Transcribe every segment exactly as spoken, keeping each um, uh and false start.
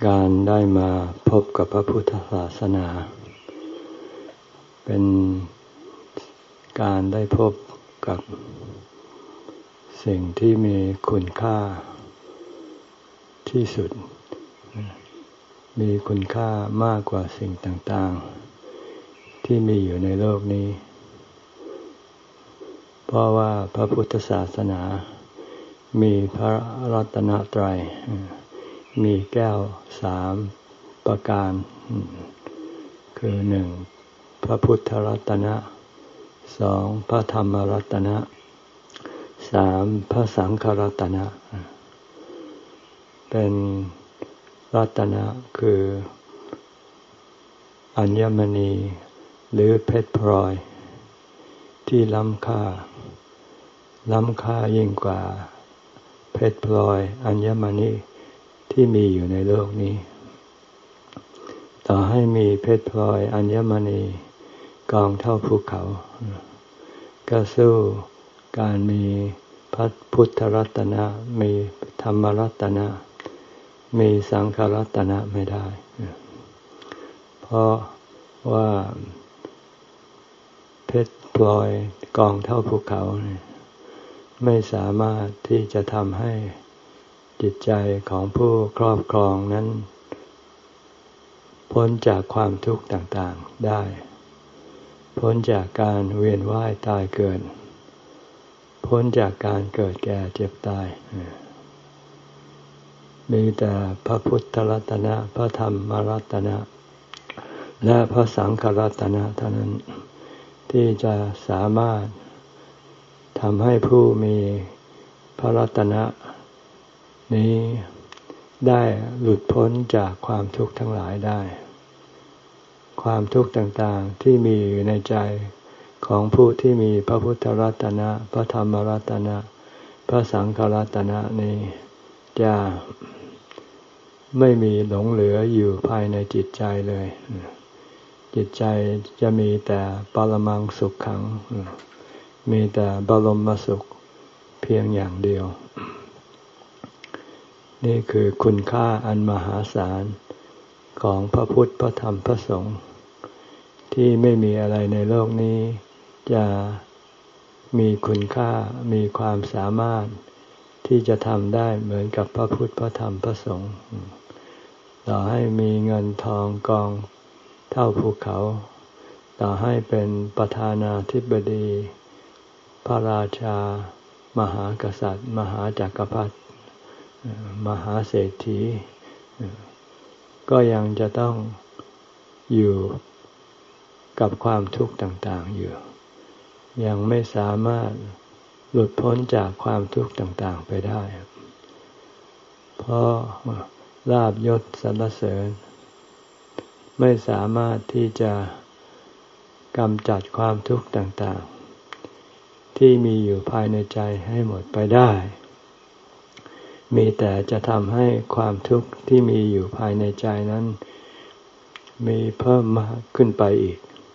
การได้มาพบกับพระพุทธศาสนาเป็นการได้พบกับสิ่งที่มีคุณค่าที่สุดมีคุณค่ามากกว่าสิ่งต่างๆที่มีอยู่ในโลกนี้เพราะว่าพระพุทธศาสนามีพระรัตนตรัยมีแก้วสามประการคือหนึ่งพระพุทธรัตนะสองพระธรรมรัตนะสามพระสังฆรัตนะเป็นรัตนะคืออัญมณีหรือเพชรพลอยที่ล้ำค่าล้ำค่ายิ่งกว่าเพชรพลอยอัญมณีที่มีอยู่ในโลกนี้ต่อให้มีเพชรพลอยอัญมณีกองเท่าภูเขาก็สู้การมีพระพุทธรัตนะมีธรรมรัตนะมีสังฆรัตนะไม่ได้เพราะว่าเพชรพลอยกองเท่าภูเขาไม่สามารถที่จะทำให้จิตใจของผู้ครอบครองนั้นพ้นจากความทุกข์ต่างๆได้พ้นจากการเวียนว่ายตายเกิดพ้นจากการเกิดแก่เจ็บตายมีแต่พระพุทธรัตนะพระธรรมรัตนะและพระสังฆรัตนะเท่านั้นที่จะสามารถทำให้ผู้มีพระรัตนะนี้ได้หลุดพ้นจากความทุกข์ทั้งหลายได้ความทุกข์ต่างๆที่มีอยู่ในใจของผู้ที่มีพระพุทธรัตนะพระธรรมรัตนะพระสังฆรัตนะนี้จะไม่มีหลงเหลืออยู่ภายในจิตใจเลยจิตใจจะมีแต่ปรมังสุขขังมีแต่บรมสุขเพียงอย่างเดียวนี่คือคุณค่าอันมหาศาลของพระพุทธพระธรรมพระสงฆ์ที่ไม่มีอะไรในโลกนี้จะมีคุณค่ามีความสามารถที่จะทำได้เหมือนกับพระพุทธพระธรรมพระสงฆ์ต่อให้มีเงินทองกองเท่าภูเขาต่อให้เป็นประธานาธิบดีพระราชามหากษัตริย์มหาจักรพรรดิมหาเศรษฐีก็ยังจะต้องอยู่กับความทุกข์ต่างๆอยู่ยังไม่สามารถหลุดพ้นจากความทุกข์ต่างๆไปได้เพราะลาภยศสรรเสริญไม่สามารถที่จะกำจัดความทุกข์ต่างๆที่มีอยู่ภายในใจให้หมดไปได้มีแต่จะทำให้ความทุกข์ที่มีอยู่ภายในใจนั้นมีเพิ่มมากขึ้นไปอีก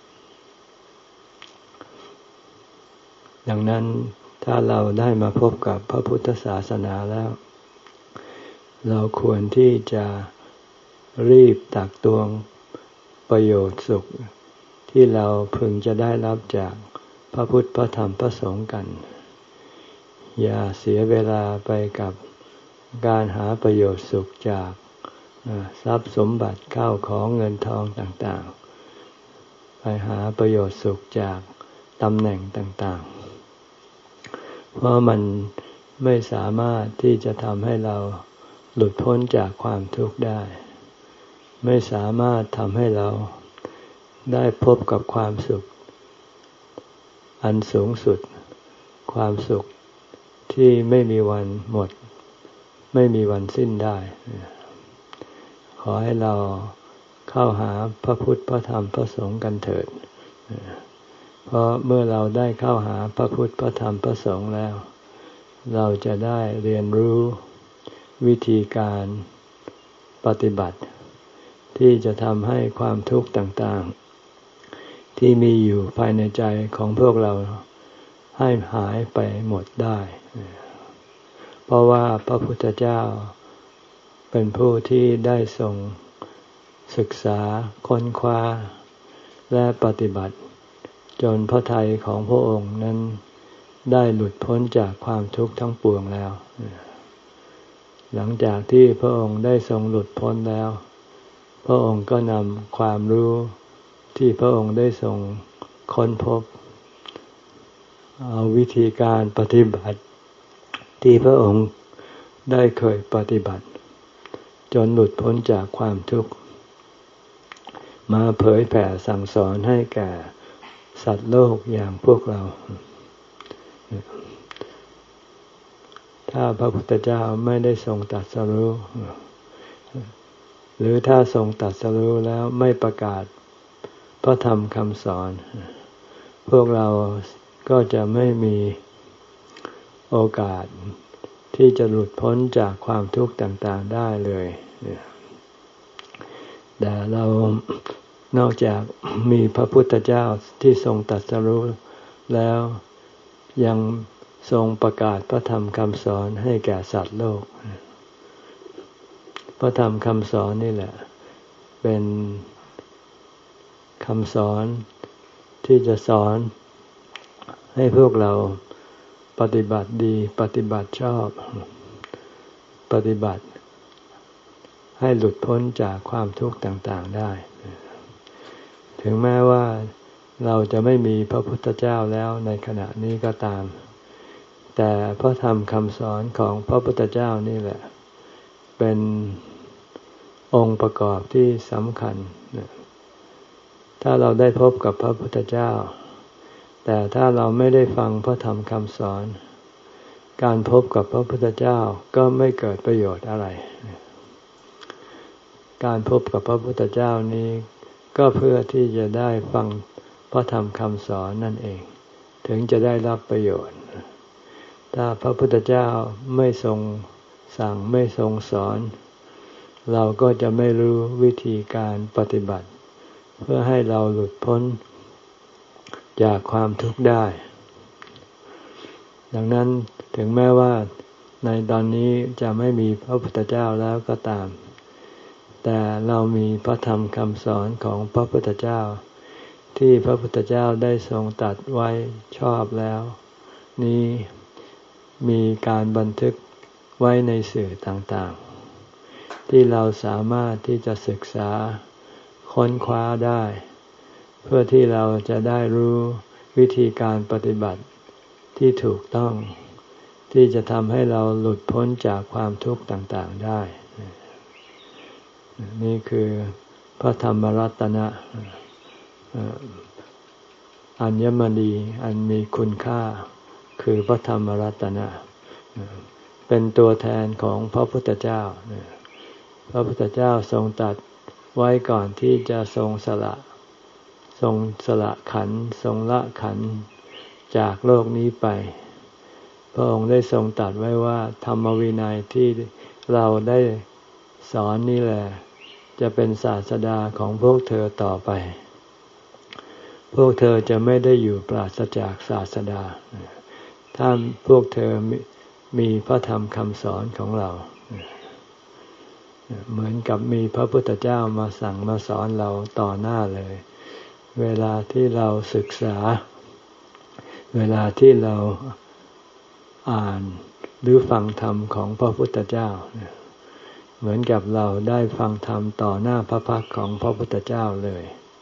ดังนั้นถ้าเราได้มาพบกับพระพุทธศาสนาแล้วเราควรที่จะรีบตักตวงประโยชน์สุขที่เราพึงจะได้รับจากพระพุทธพระธรรมพระสงฆ์กันอย่าเสียเวลาไปกับการหาประโยชน์สุขจากทรัพย์สมบัติข้าวของเงินทองต่างๆไปหาประโยชน์สุขจากตำแหน่งต่างๆเพราะมันไม่สามารถที่จะทำให้เราหลุดพ้นจากความทุกข์ได้ไม่สามารถทำให้เราได้พบกับความสุขอันสูงสุดความสุขที่ไม่มีวันหมดไม่มีวันสิ้นได้ขอให้เราเข้าหาพระพุทธพระธรรมพระสงฆ์กันเถิดเพราะเมื่อเราได้เข้าหาพระพุทธพระธรรมพระสงฆ์แล้วเราจะได้เรียนรู้วิธีการปฏิบัติที่จะทำให้ความทุกข์ต่างๆที่มีอยู่ภายในใจของพวกเราให้หายไปหมดได้เพราะว่าพระพุทธเจ้าไปเป็นผู้ที่ได้ทรงศึกษาค้นคว้าและปฏิบัติจนพระทัยของพระองค์นั้นได้หลุดพ้นจากความทุกข์ทั้งปวงแล้วหลังจากที่พระองค์ได้ทรงหลุดพ้นแล้วพระองค์ก็นำความรู้ที่พระองค์ได้ทรงค้นพบเอาวิธีการปฏิบัติที่พระองค์ได้เคยปฏิบัติจนหลุดพ้นจากความทุกข์มาเผยแผ่สั่งสอนให้แก่สัตว์โลกอย่างพวกเราถ้าพระพุทธเจ้าไม่ได้ทรงตรัสรู้หรือถ้าทรงตรัสรู้แล้วไม่ประกาศพระธรรมคำสอนพวกเราก็จะไม่มีโอกาสที่จะหลุดพ้นจากความทุกข์ต่างๆได้เลยแต่เรานอกจากมีพระพุทธเจ้าที่ทรงตรัสรู้แล้วยังทรงประกาศพระธรรมคำสอนให้แก่สัตว์โลกพระธรรมคำสอนนี่แหละเป็นคำสอนที่จะสอนให้พวกเราปฏิบัติดีปฏิบัติชอบปฏิบัติให้หลุดพ้นจากความทุกข์ต่างๆได้ถึงแม้ว่าเราจะไม่มีพระพุทธเจ้าแล้วในขณะนี้ก็ตามแต่พระธรรมคำสอนของพระพุทธเจ้านี่แหละเป็นองค์ประกอบที่สำคัญถ้าเราได้พบกับพระพุทธเจ้าแต่ถ้าเราไม่ได้ฟังพระธรรมคำสอนการพบกับพระพุทธเจ้าก็ไม่เกิดประโยชน์อะไรการพบกับพระพุทธเจ้านี้ก็เพื่อที่จะได้ฟังพระธรรมคำสอนนั่นเองถึงจะได้รับประโยชน์ถ้าพระพุทธเจ้าไม่ทรงสั่งไม่ทรงสอนเราก็จะไม่รู้วิธีการปฏิบัติเพื่อให้เราหลุดพ้นจากความทุกข์ได้ดังนั้นถึงแม้ว่าในตอนนี้จะไม่มีพระพุทธเจ้าแล้วก็ตามแต่เรามีพระธรรมคำสอนของพระพุทธเจ้าที่พระพุทธเจ้าได้ทรงตรัสไว้ชอบแล้วนี้มีการบันทึกไว้ในสื่อต่างๆที่เราสามารถที่จะศึกษาค้นคว้าได้เพื่อที่เราจะได้รู้วิธีการปฏิบัติที่ถูกต้องที่จะทำให้เราหลุดพ้นจากความทุกข์ต่างๆได้นี่คือพระธรรมรัตนะอัญมณีอันมีคุณค่าคือพระธรรมรัตนะเป็นตัวแทนของพระพุทธเจ้าพระพุทธเจ้าทรงตรัสไว้ก่อนที่จะทรงสละทรงสละขันธ์ทรงละขันธ์จากโลกนี้ไปพระองค์ได้ทรงตรัสไว้ว่าธรรมวินัยที่เราได้สอนนี่แหละจะเป็นศาสดาของพวกเธอต่อไปพวกเธอจะไม่ได้อยู่ปราศจากศาสดาถ้าพวกเธอมีพระธรรมคำสอนของเราเหมือนกับมีพระพุทธเจ้ามาสั่งมาสอนเราต่อหน้าเลยเวลาที่เราศึกษาเวลาที่เราอ่านหรือฟังธรรมของพระพุทธเจ้าเหมือนกับเราได้ฟังธรรมต่อหน้าพระพักตร์ของพระพุทธเจ้าเลย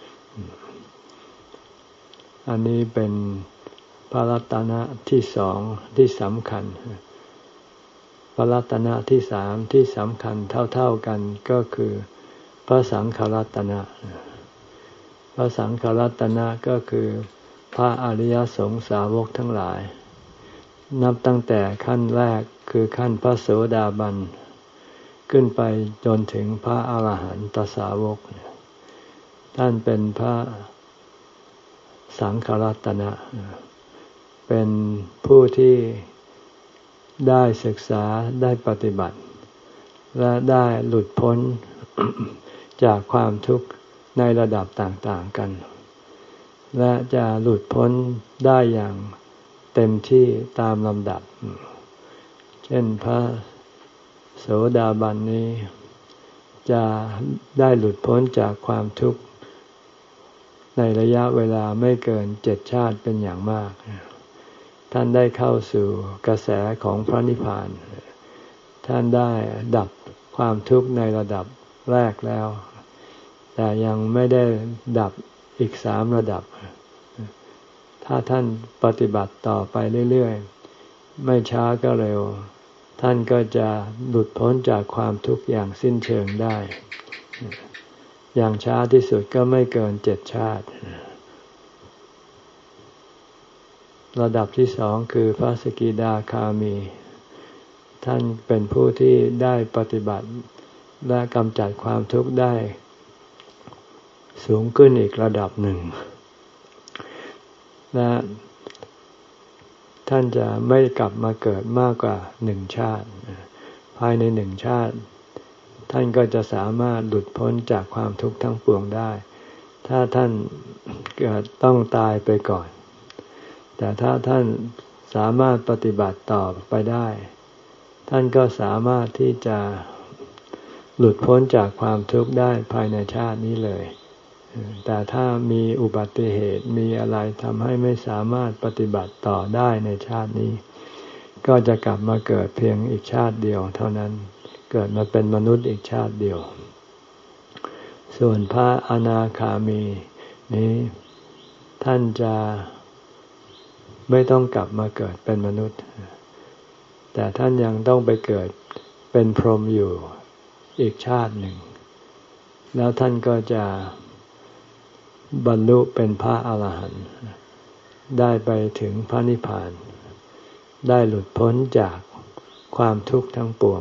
อันนี้เป็นพระรัตนะที่สองที่สำคัญพระรัตนะที่สามที่สำคัญเท่าๆกันก็คือพระสังฆรัตนะพระสังฆรัตนะก็คือพระอริยสงสาวกทั้งหลายนับตั้งแต่ขั้นแรกคือขั้นพระโสดาบันขึ้นไปจนถึงพระอรหันตสาวกท่านเป็นพระสังฆรัตนะเป็นผู้ที่ได้ศึกษาได้ปฏิบัติและได้หลุดพ้น จากความทุกข์ในระดับต่างๆกันและจะหลุดพ้นได้อย่างเต็มที่ตามลำดับเช่นพระโสดาบันนี้จะได้หลุดพ้นจากความทุกข์ในระยะเวลาไม่เกินเจ็ดชาติเป็นอย่างมากท่านได้เข้าสู่กระแสของพระนิพพานท่านได้ดับความทุกข์ในระดับแรกแล้วแต่ยังไม่ได้ดับอีกสามระดับถ้าท่านปฏิบัติต่อไปเรื่อยๆไม่ช้าก็เร็วท่านก็จะหลุดพ้นจากความทุกข์อย่างสิ้นเชิงได้อย่างช้าที่สุดก็ไม่เกินเจ็ดชาติระดับที่สองคือพระสกิทาคามีท่านเป็นผู้ที่ได้ปฏิบัติและกำจัดความทุกข์ได้สูงขึ้นอีกระดับหนึ่งและท่านจะไม่กลับมาเกิดมากกว่าหนึ่งชาติภายในหนึ่งชาติท่านก็จะสามารถหลุดพ้นจากความทุกข์ทั้งปวงได้ถ้าท่านเกิดต้องตายไปก่อนแต่ถ้าท่านสามารถปฏิบัติต่อไปได้ท่านก็สามารถที่จะหลุดพ้นจากความทุกข์ได้ภายในชาตินี้เลยแต่ถ้ามีอุบัติเหตุมีอะไรทำให้ไม่สามารถปฏิบัติต่อได้ในชาตินี้ก็จะกลับมาเกิดเพียงอีกชาติเดียวเท่านั้นเกิดมาเป็นมนุษย์อีกชาติเดียวส่วนพระอนาคามีนี้ท่านจะไม่ต้องกลับมาเกิดเป็นมนุษย์แต่ท่านยังต้องไปเกิดเป็นพรหมอยู่อีกชาติหนึ่งแล้วท่านก็จะบรรลุเป็นพระอรหันต์ได้ไปถึงพระนิพพานได้หลุดพ้นจากความทุกข์ทั้งปวง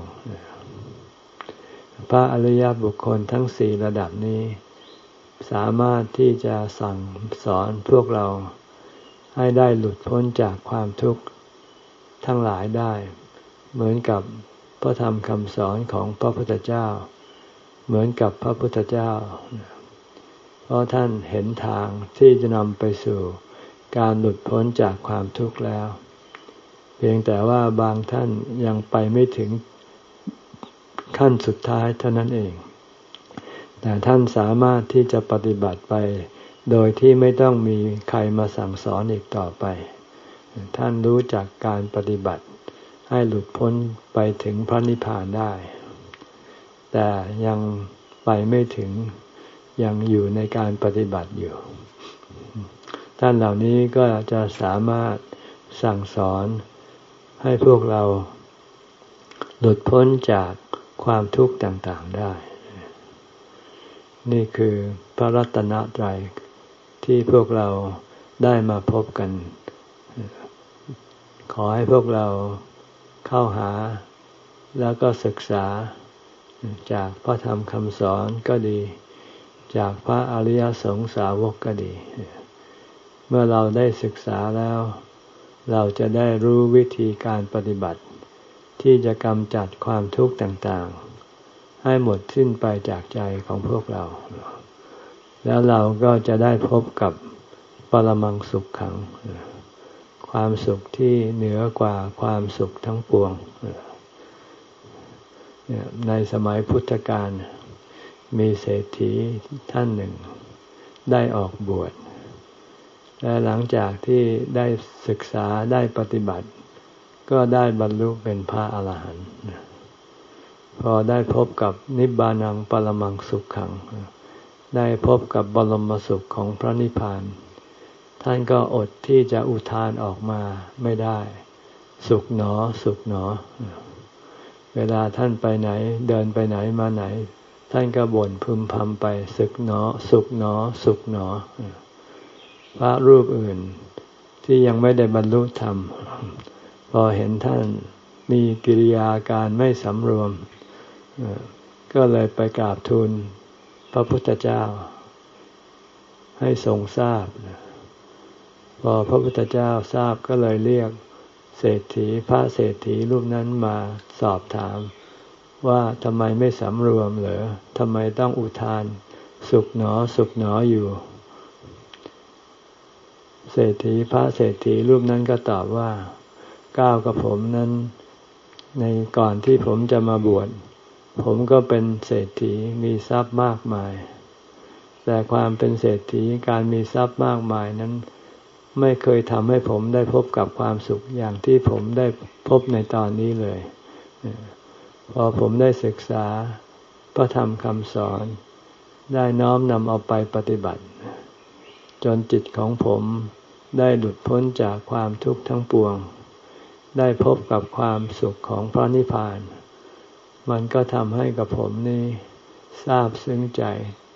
พระอริยบุคคลทั้งสี่ระดับนี้สามารถที่จะสั่งสอนพวกเราให้ได้หลุดพ้นจากความทุกข์ทั้งหลายได้เหมือนกับพระธรรมคำสอนของพระพุทธเจ้าเหมือนกับพระพุทธเจ้าเพราะท่านเห็นทางที่จะนำไปสู่การหลุดพ้นจากความทุกข์แล้วเพียงแต่ว่าบางท่านยังไปไม่ถึงขั้นสุดท้ายเท่านั้นเองแต่ท่านสามารถที่จะปฏิบัติไปโดยที่ไม่ต้องมีใครมาสั่งสอนอีกต่อไปท่านรู้จักการปฏิบัติให้หลุดพ้นไปถึงพระนิพพานได้แต่ยังไปไม่ถึงยังอยู่ในการปฏิบัติอยู่ท่านเหล่านี้ก็จะสามารถสั่งสอนให้พวกเราหลุดพ้นจากความทุกข์ต่างๆได้นี่คือพระรัตนตรัยที่พวกเราได้มาพบกันขอให้พวกเราเข้าหาแล้วก็ศึกษาจากพระธรรมคำสอนก็ดีจากพระอริยสงสาวกก็ดีเมื่อเราได้ศึกษาแล้วเราจะได้รู้วิธีการปฏิบัติที่จะกำจัดความทุกข์ต่างๆให้หมดสิ้นไปจากใจของพวกเราแล้วเราก็จะได้พบกับปรมังสุขขังความสุขที่เหนือกว่าความสุขทั้งปวงในสมัยพุทธกาลมีเศรษฐีท่านหนึ่งได้ออกบวชและหลังจากที่ได้ศึกษาได้ปฏิบัติก็ได้บรรลุเป็นพระอรหันต์พอได้พบกับนิบานังปรมังสุขขังได้พบกับบรมสุขของพระนิพพานท่านก็อดที่จะอุทานออกมาไม่ได้สุขหนอสุขหนอเวลาท่านไปไหนเดินไปไหนมาไหนท่านก็บ่นพึมพำไปสุขหนอสุขหนอสุขหนอพระรูปอื่นที่ยังไม่ได้บรรลุธรรมพอเห็นท่านมีกิริยาการไม่สำรวมก็เลยไปกราบทูลพระพุทธเจ้าให้ทรงทราบพอพระพุทธเจ้าทราบก็เลยเรียกเศรษฐีพระเศรษฐีรูปนั้นมาสอบถามว่าทำไมไม่สำรวมเหรอทำไมต้องอุทานสุขหนอสุขหนออยู่เศรษฐีพระเศรษฐีรูปนั้นก็ตอบว่าก้าวกับผมนั้นในก่อนที่ผมจะมาบวชผมก็เป็นเศรษฐีมีทรัพย์มากมายแต่ความเป็นเศรษฐีการมีทรัพย์มากมายนั้นไม่เคยทำให้ผมได้พบกับความสุขอย่างที่ผมได้พบในตอนนี้เลยพอผมได้ศึกษาพระธรรมคำสอนได้น้อมนำเอาไปปฏิบัติจนจิตของผมได้หลุดพ้นจากความทุกข์ทั้งปวงได้พบกับความสุขของพระนิพพานมันก็ทำให้กับผมนี่ซาบซึ้งใจ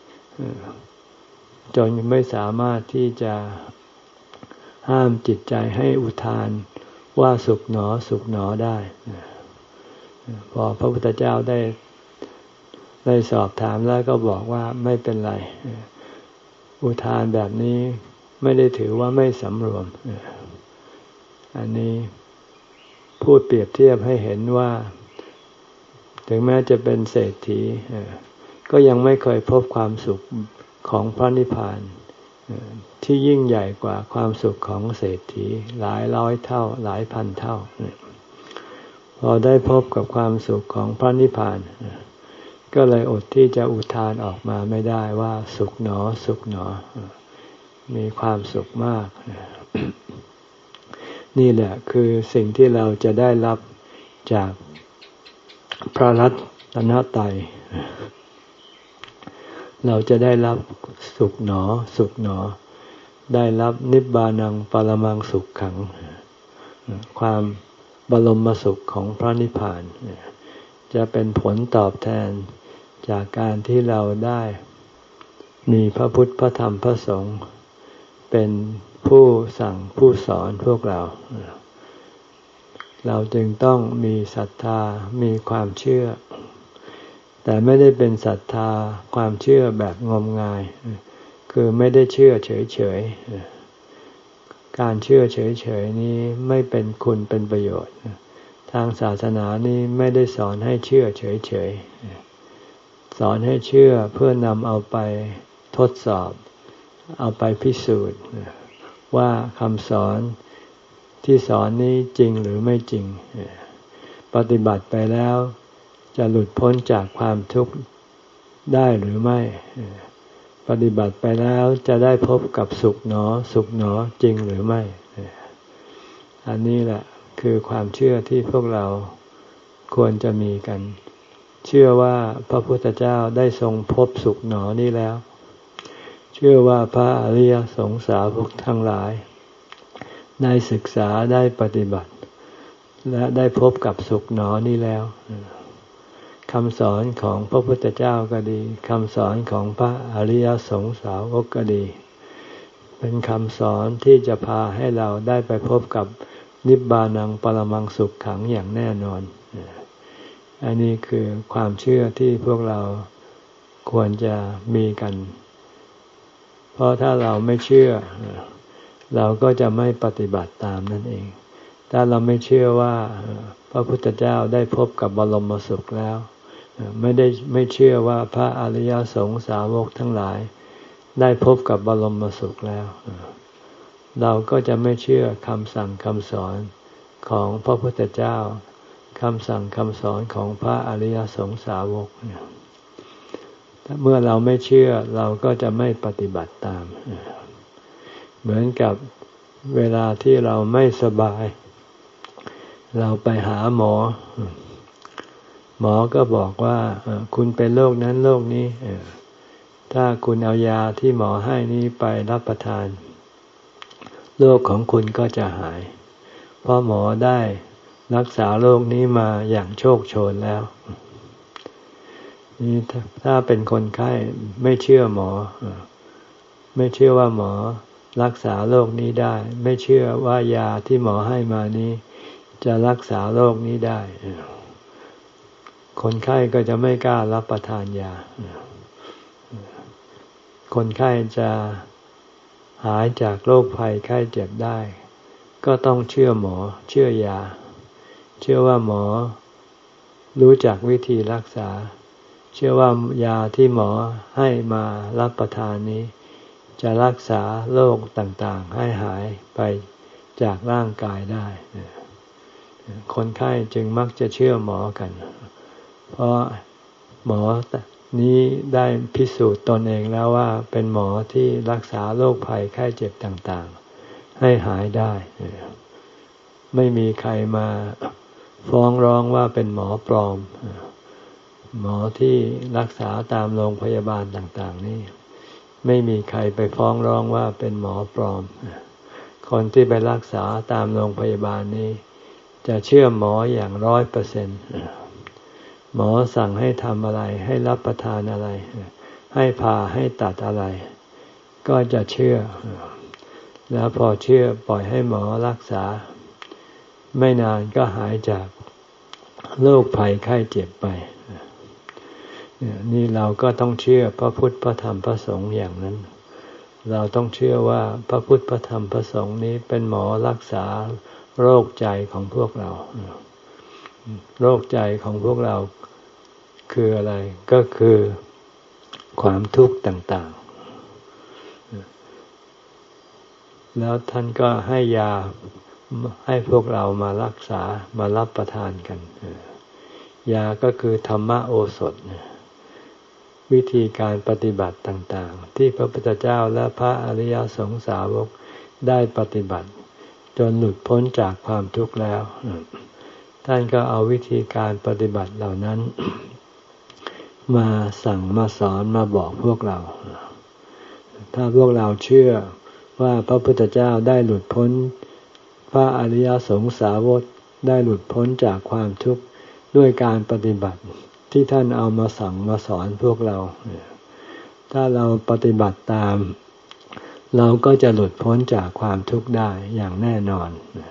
จนไม่สามารถที่จะห้ามจิตใจให้อุทานว่าสุขหนอสุขหนอได้พอพระพุทธเจ้าได้ได้สอบถามแล้วก็บอกว่าไม่เป็นไรอุทานแบบนี้ไม่ได้ถือว่าไม่สำรวมอันนี้พูดเปรียบเทียบให้เห็นว่าถึงแม้จะเป็นเศรษฐีก็ยังไม่เคยพบความสุขของพระนิพพานที่ยิ่งใหญ่กว่าความสุขของเศรษฐีหลายร้อยเท่าหลายพันเท่าพอได้พบกับความสุขของพระนิพพานก็เลยอดที่จะอุทานออกมาไม่ได้ว่าสุขหนอสุขหนอมีความสุขมากนี่แหละคือสิ่งที่เราจะได้รับจากพระรัตนตรัยเราจะได้รับสุขหนอสุขหนอได้รับนิบบานังปรมังสุขขังความบรมสุขของพระนิพพานจะเป็นผลตอบแทนจากการที่เราได้มีพระพุทธพระธรรมพระสงฆ์เป็นผู้สั่งผู้สอนพวกเราเราจึงต้องมีศรัทธามีความเชื่อแต่ไม่ได้เป็นศรัทธาความเชื่อแบบงมงายคือไม่ได้เชื่อเฉยๆการเชื่อเฉยๆนี้ไม่เป็นคุณเป็นประโยชน์ทางศาสนานี้ไม่ได้สอนให้เชื่อเฉยๆสอนให้เชื่อเพื่อนำเอาไปทดสอบเอาไปพิสูจน์ว่าคำสอนที่สอนนี้จริงหรือไม่จริงปฏิบัติไปแล้วจะหลุดพ้นจากความทุกข์ได้หรือไม่ปฏิบัติไปแล้วจะได้พบกับสุขหนอสุขหนอจริงหรือไม่อันนี้แหละคือความเชื่อที่พวกเราควรจะมีกันเชื่อว่าพระพุทธเจ้าได้ทรงพบสุขหนอนี้แล้วเชื่อว่าพระอริยสงสาวกทั้งหลายได้ศึกษาได้ปฏิบัติและได้พบกับสุขหนอนี้แล้วคำสอนของพระพุทธเจ้าก็ดีคำสอนของพระอริยสงสาวกก็ดีเป็นคำสอนที่จะพาให้เราได้ไปพบกับนิบบานังปรมังสุขขังอย่างแน่นอนอันนี้คือความเชื่อที่พวกเราควรจะมีกันเพราะถ้าเราไม่เชื่อเราก็จะไม่ปฏิบัติตามนั่นเองถ้าเราไม่เชื่อว่าพระพุทธเจ้าได้พบกับบรมสุขแล้วไม่ได้ไม่เชื่อว่าพระอริยสงสาวกทั้งหลายได้พบกับบรมสุขแล้วเราก็จะไม่เชื่อคำสั่งคำสอนของพระพุทธเจ้าคำสั่งคำสอนของพระอริยสงสาวกเมื่อเราไม่เชื่อเราก็จะไม่ปฏิบัติตามเหมือนกับเวลาที่เราไม่สบายเราไปหาหมอหมอก็บอกว่าคุณเป็นโรคนั้นโรคนี้ถ้าคุณเอายาที่หมอให้นี้ไปรับประทานโรคของคุณก็จะหายเพราะหมอได้รักษาโรคนี้มาอย่างโชคโชนแล้วนี่ถ้าเป็นคนไข้ไม่เชื่อหมอไม่เชื่อว่าหมอรักษาโรคนี้ได้ไม่เชื่อว่ายาที่หมอให้มานี้จะรักษาโรคนี้ได้คนไข้ก็จะไม่กล้ารับประทานยาคนไข้จะหายจากโรคภัยไข้เจ็บได้ก็ต้องเชื่อหมอเชื่อยาเชื่อว่าหมอรู้จักวิธีรักษาเชื่อว่ายาที่หมอให้มารับประทานนี้จะรักษาโรคต่างๆให้หายไปจากร่างกายได้คนไข้จึงมักจะเชื่อหมอกันเพราะหมอนี้ได้พิสูจน์ตนเองแล้วว่าเป็นหมอที่รักษาโรคภัยไข้เจ็บต่างๆให้หายได้ไม่มีใครมาฟ้องร้องว่าเป็นหมอปลอมหมอที่รักษาตามโรงพยาบาลต่างๆนี่ไม่มีใครไปฟ้องร้องว่าเป็นหมอปลอมคนที่ไปรักษาตามโรงพยาบาลนี้จะเชื่อหมออย่างร้อยเปอร์เซ็นต์หมอสั่งให้ทำอะไรให้รับประทานอะไรให้ผ่าให้ตัดอะไรก็จะเชื่อแล้วพอเชื่อปล่อยให้หมอรักษาไม่นานก็หายจากโรคภัยไข้เจ็บไปนี่เราก็ต้องเชื่อพระพุทธพระธรรมพระสงฆ์อย่างนั้นเราต้องเชื่อว่าพระพุทธพระธรรมพระสงฆ์นี้เป็นหมอรักษาโรคใจของพวกเราโรคใจของพวกเราคืออะไรก็คือความทุกข์ต่างๆแล้วท่านก็ให้ยาให้พวกเรามารักษามารับประทานกันยาก็คือธรรมโอสถวิธีการปฏิบัติต่างๆที่พระพุทธเจ้าและพระอริยสงสาวกได้ปฏิบัติจนหลุดพ้นจากความทุกข์แล้วท่านก็เอาวิธีการปฏิบัติเหล่านั้นมาสั่งมาสอนมาบอกพวกเราถ้าพวกเราเชื่อว่าพระพุทธเจ้าได้หลุดพ้นพระอริยสงสาวกได้หลุดพ้นจากความทุกข์ด้วยการปฏิบัติที่ท่านเอามาสั่งมาสอนพวกเราถ้าเราปฏิบัติตามเราก็จะหลุดพ้นจากความทุกข์ได้อย่างแน่นอน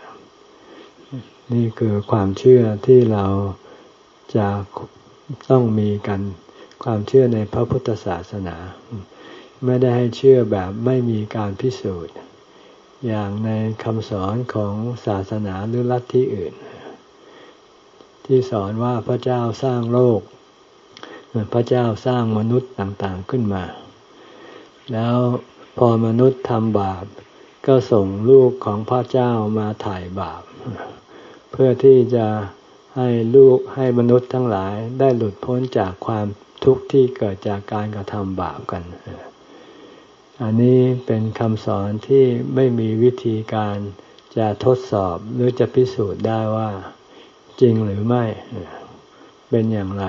นี่คือความเชื่อที่เราจะต้องมีกันความเชื่อในพระพุทธศาสนาไม่ได้ให้เชื่อแบบไม่มีการพิสูจน์อย่างในคำสอนของศาสนาหรือลัทธิอื่นที่สอนว่าพระเจ้าสร้างโลกพระเจ้าสร้างมนุษย์ต่างๆขึ้นมาแล้วพอมนุษย์ทำบาปก็ส่งลูกของพระเจ้ามาไถ่บาปเพื่อที่จะให้ลูกให้มนุษย์ทั้งหลายได้หลุดพ้นจากความทุกข์ที่เกิดจากการกระทำบาปกันอันนี้เป็นคำสอนที่ไม่มีวิธีการจะทดสอบหรือจะพิสูจน์ได้ว่าจริงหรือไม่เป็นอย่างไร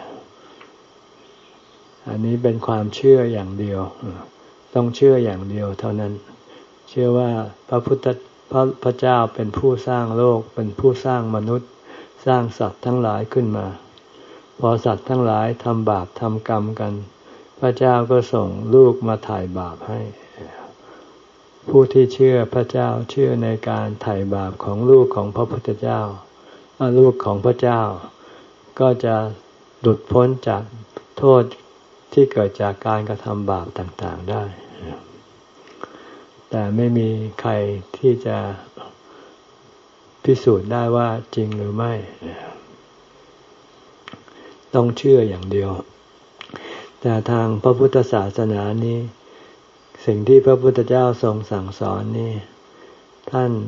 อันนี้เป็นความเชื่ออย่างเดียวต้องเชื่ออย่างเดียวเท่านั้นเชื่อว่าพระพุทธพระพระเจ้าเป็นผู้สร้างโลกเป็นผู้สร้างมนุษย์สร้างสัตว์ทั้งหลายขึ้นมาพอสัตว์ทั้งหลายทำบาปทำกรรมกันพระเจ้าก็ส่งลูกมาไถ่บาปให้ผู้ที่เชื่อพระเจ้าเชื่อในการไถ่บาปของลูกของพระพุทธเจ้าลูกของพระเจ้าก็จะหลุดพ้นจากโทษที่เกิดจากการกระทำบาปต่างๆได้แต่ไม่มีใครที่จะพิสูจน์ได้ว่าจริงหรือไม่ต้องเชื่ออย่างเดียวแต่ทางพระพุทธศาสนานี้สิ่งที่พระพุทธเจ้าทรงสั่งสอนนี้ท่าน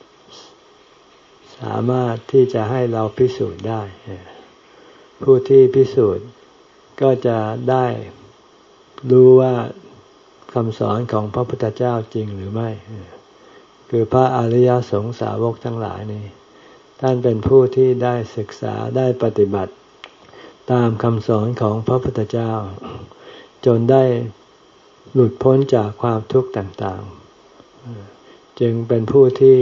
สามารถที่จะให้เราพิสูจน์ได้ผู้ที่พิสูจน์ก็จะได้รู้ว่าคำสอนของพระพุทธเจ้าจริงหรือไม่คือพระอริยสงสาวกทั้งหลายนี้ท่านเป็นผู้ที่ได้ศึกษาได้ปฏิบัติตามคำสอนของพระพุทธเจ้าจนได้หลุดพ้นจากความทุกข์ต่างๆจึงเป็นผู้ที่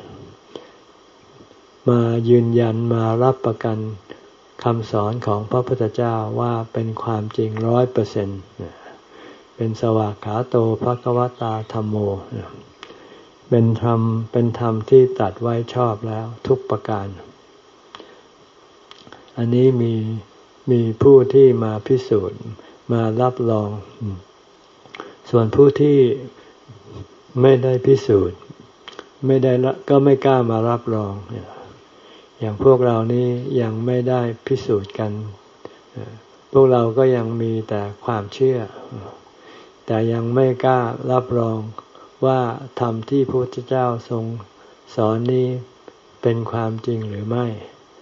มายืนยันมารับประกันคำสอนของพระพุทธเจ้าว่าเป็นความจริงร้อยเปอร์เซ็นต์เป็นสวากขาโตภควตาธัมโมเป็นธรรมเป็นธรรมที่ตรัสไว้ชอบแล้วทุกประการอันนี้มีมีผู้ที่มาพิสูจน์มารับรองส่วนผู้ที่ไม่ได้พิสูจน์ไม่ได้ก็ไม่กล้ามารับรองอย่างพวกเรานี้ยังไม่ได้พิสูจน์กันพวกเราก็ยังมีแต่ความเชื่อแต่ยังไม่กล้ารับรองว่าธรรมที่พระพุทธเจ้าทรงสอนนี้เป็นความจริงหรือไม่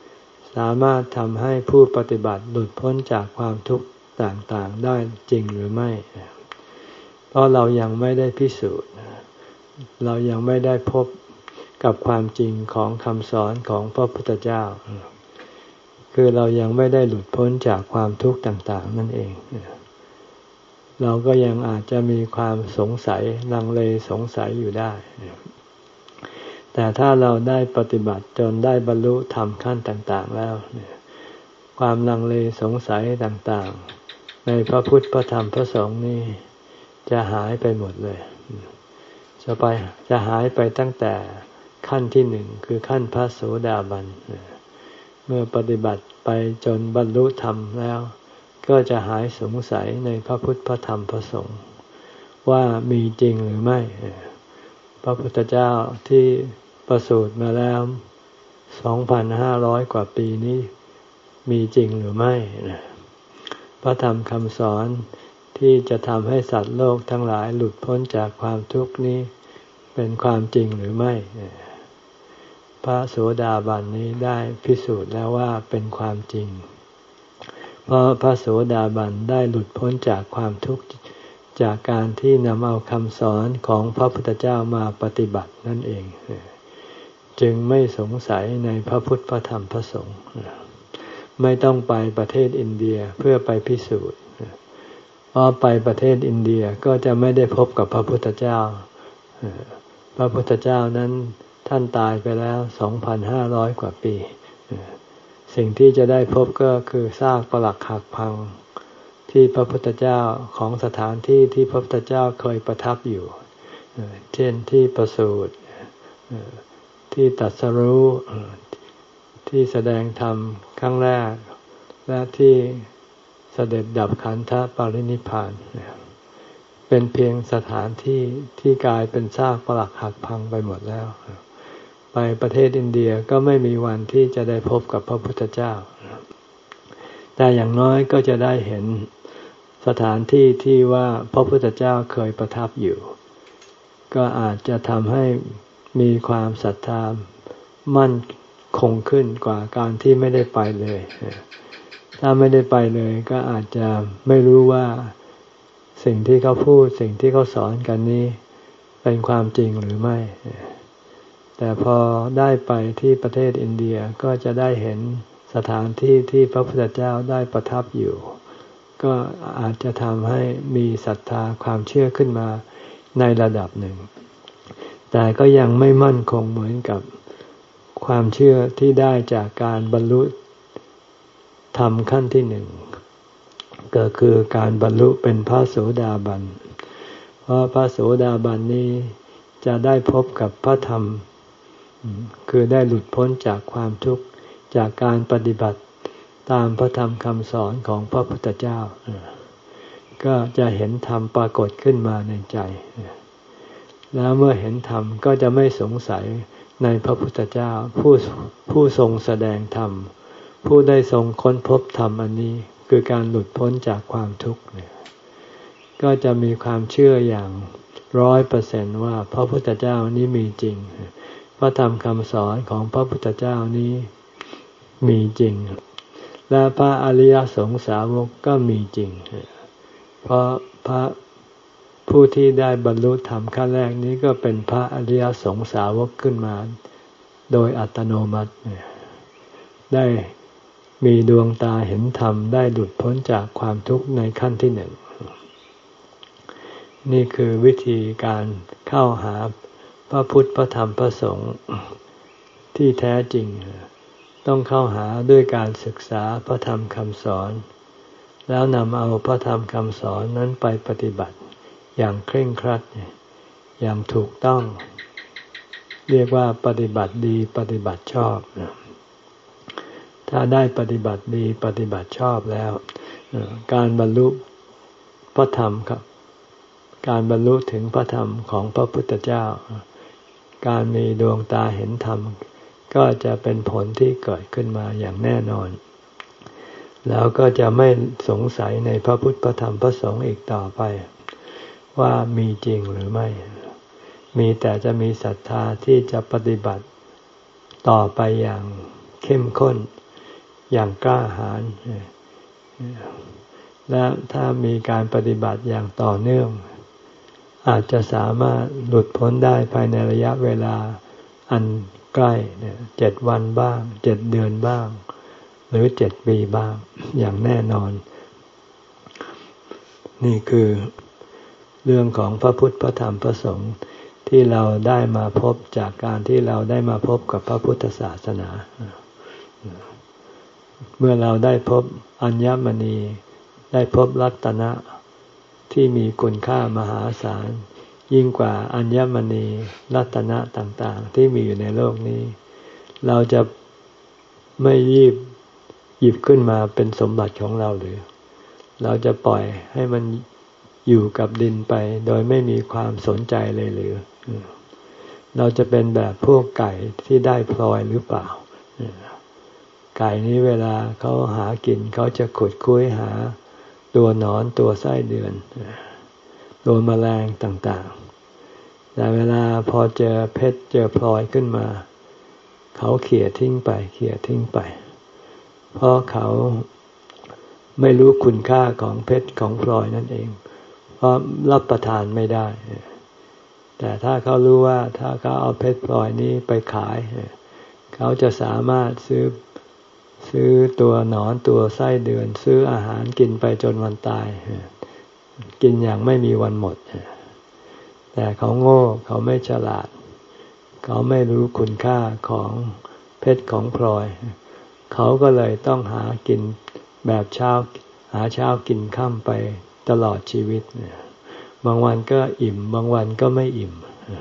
สามารถทำให้ผู้ปฏิบัติหลุดพ้นจากความทุกข์ต่างๆได้จริงหรือไม่เพราะเรายังไม่ได้พิสูจน์เรายังไม่ได้พบกับความจริงของคำสอนของพระพุทธเจ้าคือเรายังไม่ได้หลุดพ้นจากความทุกข์ต่างๆนั่นเองเราก็ยังอาจจะมีความสงสัยลังเลสงสัยอยู่ได้แต่ถ้าเราได้ปฏิบัติจนได้บรรลุธรรมขั้นต่างๆแล้วความลังเลสงสัยต่างๆในพระพุทธพระธรรมพระสงฆ์นี่จะหายไปหมดเลยจะไปจะหายไปตั้งแต่ขั้นที่หนึ่งคือขั้นพระโสดาบันเมื่อปฏิบัติไปจนบรรลุธรรมแล้วก็จะหายสงสัยในพระพุทธพระธรรมพระสงฆ์ว่ามีจริงหรือไม่พระพุทธเจ้าที่ประสูติมาแล้ว สองพันห้าร้อย กว่าปีนี้มีจริงหรือไม่พระธรรมคำสอนที่จะทำให้สัตว์โลกทั้งหลายหลุดพ้นจากความทุกข์นี้เป็นความจริงหรือไม่พระโสดาบันนี้ได้พิสูจน์แล้วว่าเป็นความจริงเพราะพระโสดาบันได้หลุดพ้นจากความทุกข์จากการที่นำเอาคำสอนของพระพุทธเจ้ามาปฏิบัตินั่นเองจึงไม่สงสัยในพระพุทธพระธรรมพระสงฆ์ไม่ต้องไปประเทศอินเดียเพื่อไปพิสูจน์เพราะไปประเทศอินเดียก็จะไม่ได้พบกับพระพุทธเจ้าพระพุทธเจ้านั้นท่านตายไปแล้ว สองพันห้าร้อย กว่าปีสิ่งที่จะได้พบก็คือซากปรักหักพังที่พระพุทธเจ้าของสถานที่ที่พระพุทธเจ้าเคยประทับอยู่เช่นที่ประสูติที่ตรัสรู้ที่แสดงธรรมครั้งแรกและที่เสด็จดับขันธปรินิพพานเป็นเพียงสถานที่ที่กลายเป็นซากปรักหักพังไปหมดแล้วไปประเทศอินเดียก็ไม่มีวันที่จะได้พบกับพระพุทธเจ้าแต่อย่างน้อยก็จะได้เห็นสถานที่ที่ว่าพระพุทธเจ้าเคยประทับอยู่ก็อาจจะทำให้มีความศรัทธามั่นคงขึ้นกว่าการที่ไม่ได้ไปเลยถ้าไม่ได้ไปเลยก็อาจจะไม่รู้ว่าสิ่งที่เขาพูดสิ่งที่เขาสอนกันนี้เป็นความจริงหรือไม่แต่พอได้ไปที่ประเทศอินเดียก็จะได้เห็นสถานที่ที่พระพุทธเจ้าได้ประทับอยู่ก็อาจจะทำให้มีศรัทธาความเชื่อขึ้นมาในระดับหนึ่งแต่ก็ยังไม่มั่นคงเหมือนกับความเชื่อที่ได้จากการบรรลุธรรมขั้นที่หนึ่งก็คือการบรรลุเป็นพระโสดาบันเพราะพระโสดาบันนี้จะได้พบกับพระธรรมคือได้หลุดพ้นจากความทุกข์จากการปฏิบัติตามพระธรรมคำสอนของพระพุทธเจ้าก็จะเห็นธรรมปรากฏขึ้นมาในใจแล้วเมื่อเห็นธรรมก็จะไม่สงสัยในพระพุทธเจ้าผู้ผู้ทรงแสดงธรรมผู้ได้ทรงค้นพบธรรมอันนี้คือการหลุดพ้นจากความทุกข์เนี่ยก็จะมีความเชื่ออย่างร้อยเปอร์เซนต์ว่าพระพุทธเจ้านี้มีจริงพระธรรมคำสอนของพระพุทธเจ้านี้มีจริงและพระอริยสงสาวกก็มีจริงเพราะพระผู้ที่ได้บรรลุธรรมขั้นแรกนี้ก็เป็นพระอริยสงสาวกขึ้นมาโดยอัตโนมัติได้มีดวงตาเห็นธรรมได้หลุดพ้นจากความทุกข์ในขั้นที่หนึ่งนี่คือวิธีการเข้าหาพระพุทธพระธรรมพระสงฆ์ที่แท้จริงต้องเข้าหาด้วยการศึกษาพระธรรมคำสอนแล้วนำเอาพระธรรมคำสอนนั้นไปปฏิบัติอย่างเคร่งครัดอย่างถูกต้องเรียกว่าปฏิบัติดีปฏิบัติชอบถ้าได้ปฏิบัติดีปฏิบัติชอบแล้วการบรรลุพระธรรมครับการบรรลุถึงพระธรรมของพระพุทธเจ้าการมีดวงตาเห็นธรรมก็จะเป็นผลที่เกิดขึ้นมาอย่างแน่นอนแล้วก็จะไม่สงสัยในพระพุทธพระธรรมพระสงฆ์อีกต่อไปว่ามีจริงหรือไม่มีแต่จะมีศรัทธาที่จะปฏิบัติต่อไปอย่างเข้มข้นอย่างกล้าหาญและถ้ามีการปฏิบัติอย่างต่อเนื่องอาจจะสามารถหลุดพ้นได้ภายในระยะเวลาอันใกล้เจ็ดวันบ้างเจ็ดเดือนบ้างหรือเจ็ดปีบ้างอย่างแน่นอนนี่คือเรื่องของพระพุทธพระธรรมพระสงฆ์ที่เราได้มาพบจากการที่เราได้มาพบกับพระพุทธศาสนาเมื่อเราได้พบอัญมณีได้พบรัตนะที่มีคุณค่ามหาศาลยิ่งกว่าอัญมณีรัตนะต่างๆที่มีอยู่ในโลกนี้เราจะไม่รีบหยิบขึ้นมาเป็นสมบัติของเราหรือเราจะปล่อยให้มันอยู่กับดินไปโดยไม่มีความสนใจเลยหรือเราจะเป็นแบบพวกไก่ที่ได้พลอยหรือเปล่าไก่นี้เวลาเขาหากินเขาจะขุดคุ้ยหาตัวหนอนตัวไส้เดือนตัวแมลงต่างๆแต่เวลาพอเจอเพชรเจอพลอยขึ้นมาเขาเขี่ยทิ้งไปเขี่ยทิ้งไปเพราะเขาไม่รู้คุณค่าของเพชรของพลอยนั่นเองเพราะรับประทานไม่ได้แต่ถ้าเขารู้ว่าถ้าเขาเอาเพชรพลอยนี้ไปขายเขาจะสามารถซื้อซื้อตัวหนอนตัวไส้เดือนซื้ออาหารกินไปจนวันตายกินอย่างไม่มีวันหมดแต่เขาโง่เขาไม่ฉลาดเขาไม่รู้คุณค่าของเพชรของพลอยเขาก็เลยต้องหากินแบบเช้าหาเช้ากินค่ำไปตลอดชีวิตบางวันก็อิ่มบางวันก็ไม่อิ่ม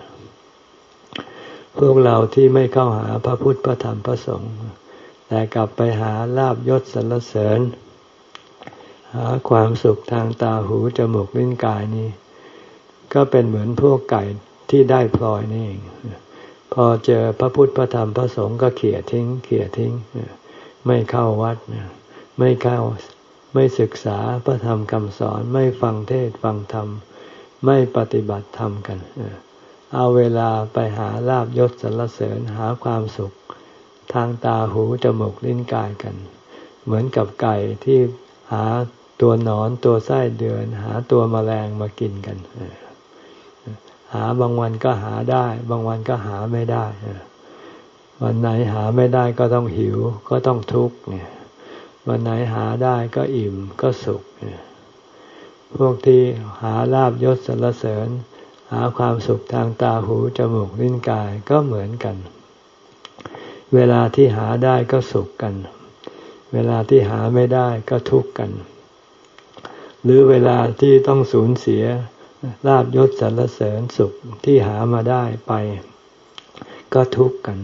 พวกเราที่ไม่เข้าหาพระพุทธพระธรรมพระสงฆ์แต่กลับไปหาลาภยศสรรเสริญหาความสุขทางตาหูจมูกลิ้นกายนี่ก็เป็นเหมือนพวกไก่ที่ได้พลอยนี่เองพอเจอพระพุทธพระธรรมพระสงฆ์ก็เขี่ยทิ้งเขี่ยทิ้งไม่เข้าวัดไม่เข้าไม่ศึกษาพระธรรมคำสอนไม่ฟังเทศน์ฟังธรรมไม่ปฏิบัติธรรมกันเอาเวลาไปหาลาภยศสรรเสริญหาความสุขทางตาหูจมูกลิ้นกายกันเหมือนกับไก่ที่หาตัวหนอนตัวไส้เดือนหาตัวแมลงมากินกันหาบางวันก็หาได้บางวันก็หาไม่ได้วันไหนหาไม่ได้ก็ต้องหิวก็ต้องทุกข์เนี่ยวันไหนหาได้ก็อิ่มก็สุขพวกที่หาลาภยศสรรเสริญหาความสุขทางตาหูจมูกลิ้นกายก็เหมือนกันเวลาที่หาได้ก็สุขกันเวลาที่หาไม่ได้ก็ทุกข์กันหรือเวลาที่ต้องสูญเสียลาภยศสรรเสริญสุขที่หามาได้ไปก็ทุกข์กัน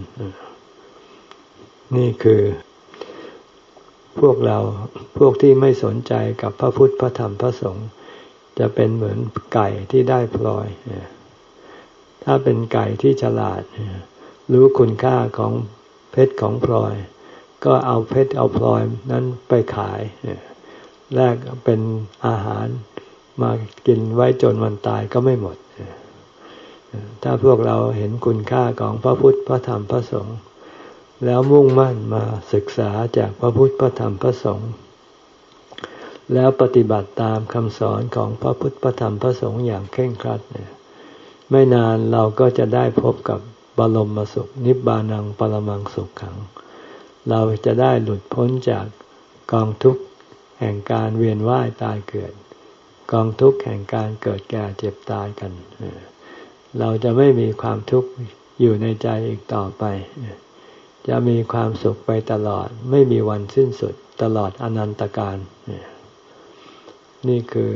นี่คือพวกเราพวกที่ไม่สนใจกับพระพุทธพระธรรมพระสงฆ์จะเป็นเหมือนไก่ที่ได้พลอยถ้าเป็นไก่ที่ฉลาดรู้คุณค่าของเพชรของพลอยก็เอาเพชรเอาพลอยนั้นไปขายแลกเป็นอาหารมากินไว้จนวันตายก็ไม่หมดถ้าพวกเราเห็นคุณค่าของพระพุทธพระธรรมพระสงฆ์แล้วมุ่งมั่นมาศึกษาจากพระพุทธพระธรรมพระสงฆ์แล้วปฏิบัติตามคำสอนของพระพุทธพระธรรมพระสงฆ์อย่างเคร่งครัดเนี่ยไม่นานเราก็จะได้พบกับบรมสุขนิบบานังปรมังสุขขังเราจะได้หลุดพ้นจากกองทุกข์แห่งการเวียนว่ายตายเกิดกองทุกข์แห่งการเกิดแก่เจ็บตายกันเราจะไม่มีความทุกข์อยู่ในใจอีกต่อไปจะมีความสุขไปตลอดไม่มีวันสิ้นสุดตลอดอนันตกาลนี่คือ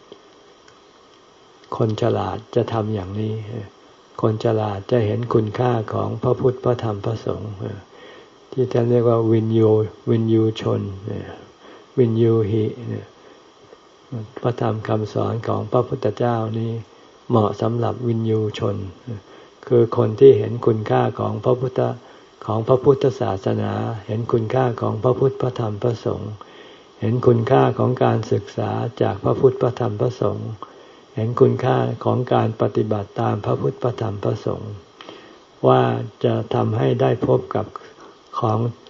คนฉลาดจะทำอย่างนี้คนฉลาดจะเห็นคุณค่าของพระพุทธพระธรรมพระสงฆ์ที่ท่านเรียกว่าวินยูวินยูชนวินยูหิพระธรรมคำสอนของพระพุทธเจ้านี้เหมาะสำหรับวินยูชนคือคนที่เห็นคุณค่าของพระพุทธของพระพุทธศาสนาเห็นคุณค่าของพระพุทธพระธรรมพระสงฆ์เห็นคุณค่าของการศึกษาจากพระพุทธพระธรรมพระสงฆ์เห็นคุณค่าของการปฏิบัติตามพระพุทธพระธรรมพระสงฆ์ว่าจะทำให้ได้พบกับของ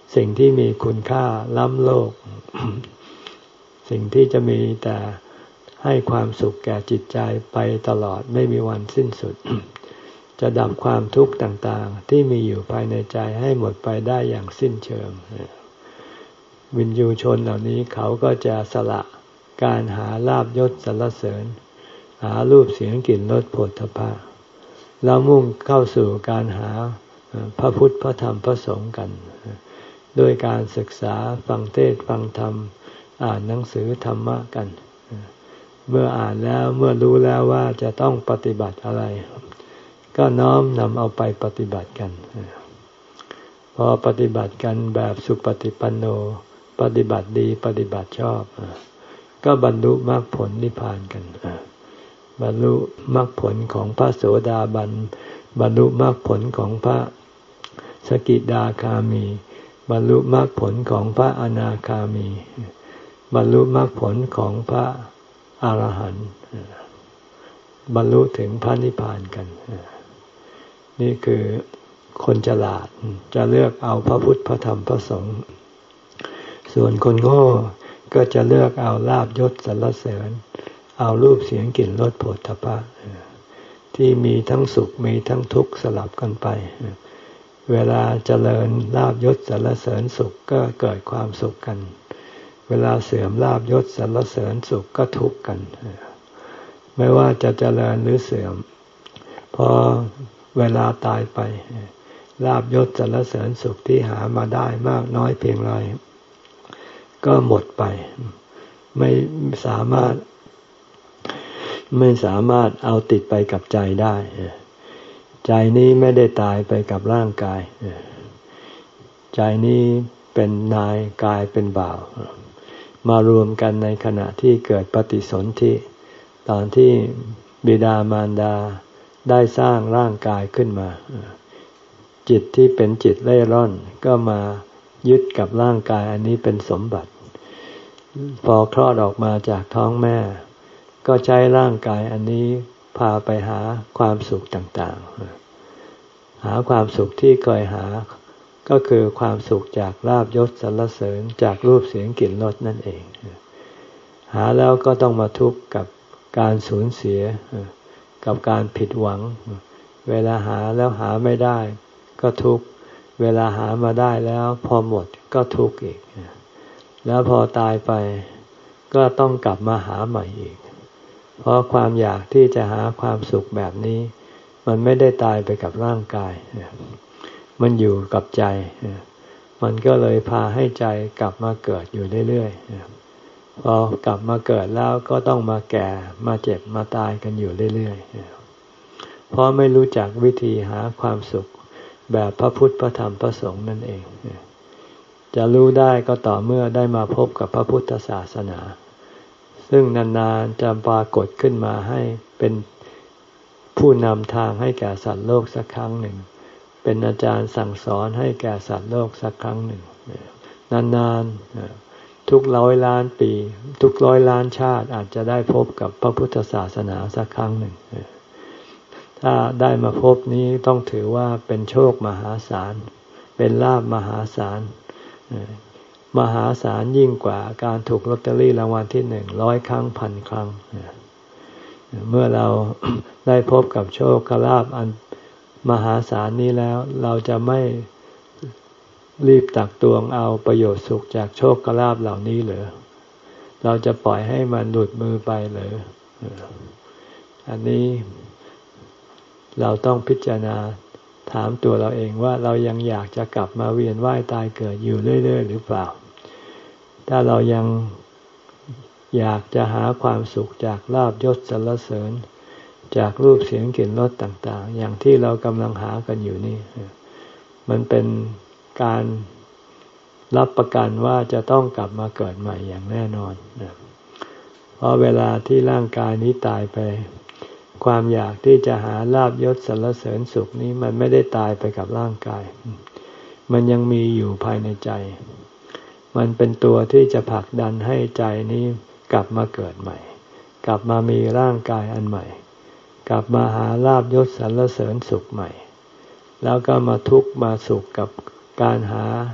สิ่งที่มีคุณค่าล้ำโลก สิ่งที่จะมีแต่ให้ความสุขแก่จิตใจไปตลอดไม่มีวันสิ้นสุด จะดับความทุกข์ต่างๆที่มีอยู่ภายในใจให้หมดไปได้อย่างสิ้นเชิงวินยูชนเหล่านี้เขาก็จะสละการหาลาภยศสรรเสริญหารูปเสียงกลิ่นรสโผฏฐัพพะแล้วมุ่งเข้าสู่การหาพระพุทธพระธรรมพระสงฆ์กันโดยการศึกษาฟังเทศน์ฟังธรรมอ่านหนังสือธรรมะกันเมื่ออ่านแล้วเมื่อรู้แล้วว่าจะต้องปฏิบัติอะไรก็น้อมนำเอาไปปฏิบัติกันพอปฏิบัติกันแบบสุปฏิปันโนปฏิบัติดีปฏิบัติชอบก็บรรลุมรรคผลนิพพานกันบรรลุมรรคผลของพระโสดาบันบรรลุมรรคผลของพระสกิทาคามีบรรลุมรรคผลของพระอนาคามีบรรลุมรรคผลของพระอรหันต์บรรลุถึงพระนิพพานกันนี่คือคนฉลาดจะเลือกเอาพระพุทธพระธรรมพระสงฆ์ส่วนคนโง่ก็จะเลือกเอาลาภยศสรรเสริญเอารูปเสียงกลิ่นรสโผฏฐัพพะที่มีทั้งสุขมีทั้งทุกข์สลับกันไปเวลาเจริญลาภยศสรรเสริญสุขก็เกิดความสุขกันเวลาเสื่อมลาภยศสรรเสริญสุขก็ทุกข์กันไม่ว่าจะเจริญหรือเสื่อมพอเวลาตายไปลาภยศสรรเสริญสุขที่หามาได้มากน้อยเพียงไรก็หมดไปไม่สามารถไม่สามารถเอาติดไปกับใจได้ใจนี้ไม่ได้ตายไปกับร่างกายใจนี้เป็นนายกายเป็นบ่าวมารวมกันในขณะที่เกิดปฏิสนธิตอนที่บิดามารดาได้สร้างร่างกายขึ้นมาจิตที่เป็นจิตเล่ร่อนก็มายึดกับร่างกายอันนี้เป็นสมบัติพอคลอดออกมาจากท้องแม่ก็ใช้ร่างกายอันนี้พาไปหาความสุขต่างๆหาความสุขที่เคยหาก็คือความสุขจากลาภยศสรรเสริญจากรูปเสียงกลิ่นรสนั่นเองหาแล้วก็ต้องมาทุกข์กับการสูญเสียกับการผิดหวังเวลาหาแล้วหาไม่ได้ก็ทุกข์เวลาหามาได้แล้วพอหมดก็ทุกข์อีกแล้วพอตายไปก็ต้องกลับมาหาใหม่อีกเพราะความอยากที่จะหาความสุขแบบนี้มันไม่ได้ตายไปกับร่างกายมันอยู่กับใจมันก็เลยพาให้ใจกลับมาเกิดอยู่เรื่อยๆพอกลับมาเกิดแล้วก็ต้องมาแก่มาเจ็บมาตายกันอยู่เรื่อยๆเพราะไม่รู้จักวิธีหาความสุขแบบพระพุทธพระธรรมพระสงฆ์นั่นเองจะรู้ได้ก็ต่อเมื่อได้มาพบกับพระพุทธศาสนาซึ่งนานๆจะปรากฏขึ้นมาให้เป็นผู้นำทางให้แก่สัตว์โลกสักครั้งหนึ่งเป็นอาจารย์สั่งสอนให้แก่สัตว์โลกสักครั้งหนึ่งนานๆทุกร้อยล้านปีทุกร้อยล้านชาติอาจจะได้พบกับพระพุทธศาสนาสักครั้งหนึ่งถ้าได้มาพบนี้ต้องถือว่าเป็นโชคมหาศาลเป็นลาภมหาศาลมหาศาลยิ่งกว่าการถูกลอตเตอรี่รางวัลที่หนึ่งร้อยครั้งพันครั้งเมื่อเราได้พบกับโชคลาภอันมหาศาลนี้แล้วเราจะไม่รีบตักตวงเอาประโยชน์สุขจากโชคลาภเหล่านี้หรือเราจะปล่อยให้มันหลุดมือไปหรืออันนี้เราต้องพิจารณาถามตัวเราเองว่าเรายังอยากจะกลับมาเวียนว่ายตายเกิดอยู่เรื่อยๆหรือเปล่าถ้าเรายังอยากจะหาความสุขจากลาภยศสรรเสริญจากรูปเสียงกลิ่นรสต่างๆอย่างที่เรากำลังหากันอยู่นี่มันเป็นการรับประกันว่าจะต้องกลับมาเกิดใหม่อย่างแน่นอนเพราะเวลาที่ร่างกายนี้ตายไปความอยากที่จะหาลาภยศสรรเสริญสุขนี้มันไม่ได้ตายไปกับร่างกายมันยังมีอยู่ภายในใจมันเป็นตัวที่จะผลักดันให้ใจนี้กลับมาเกิดใหม่กลับมามีร่างกายอันใหม่กลับมาหาลาภยศสรรเสริญสุขใหม่แล้วก็มาทุกข์มาสุขกับการหา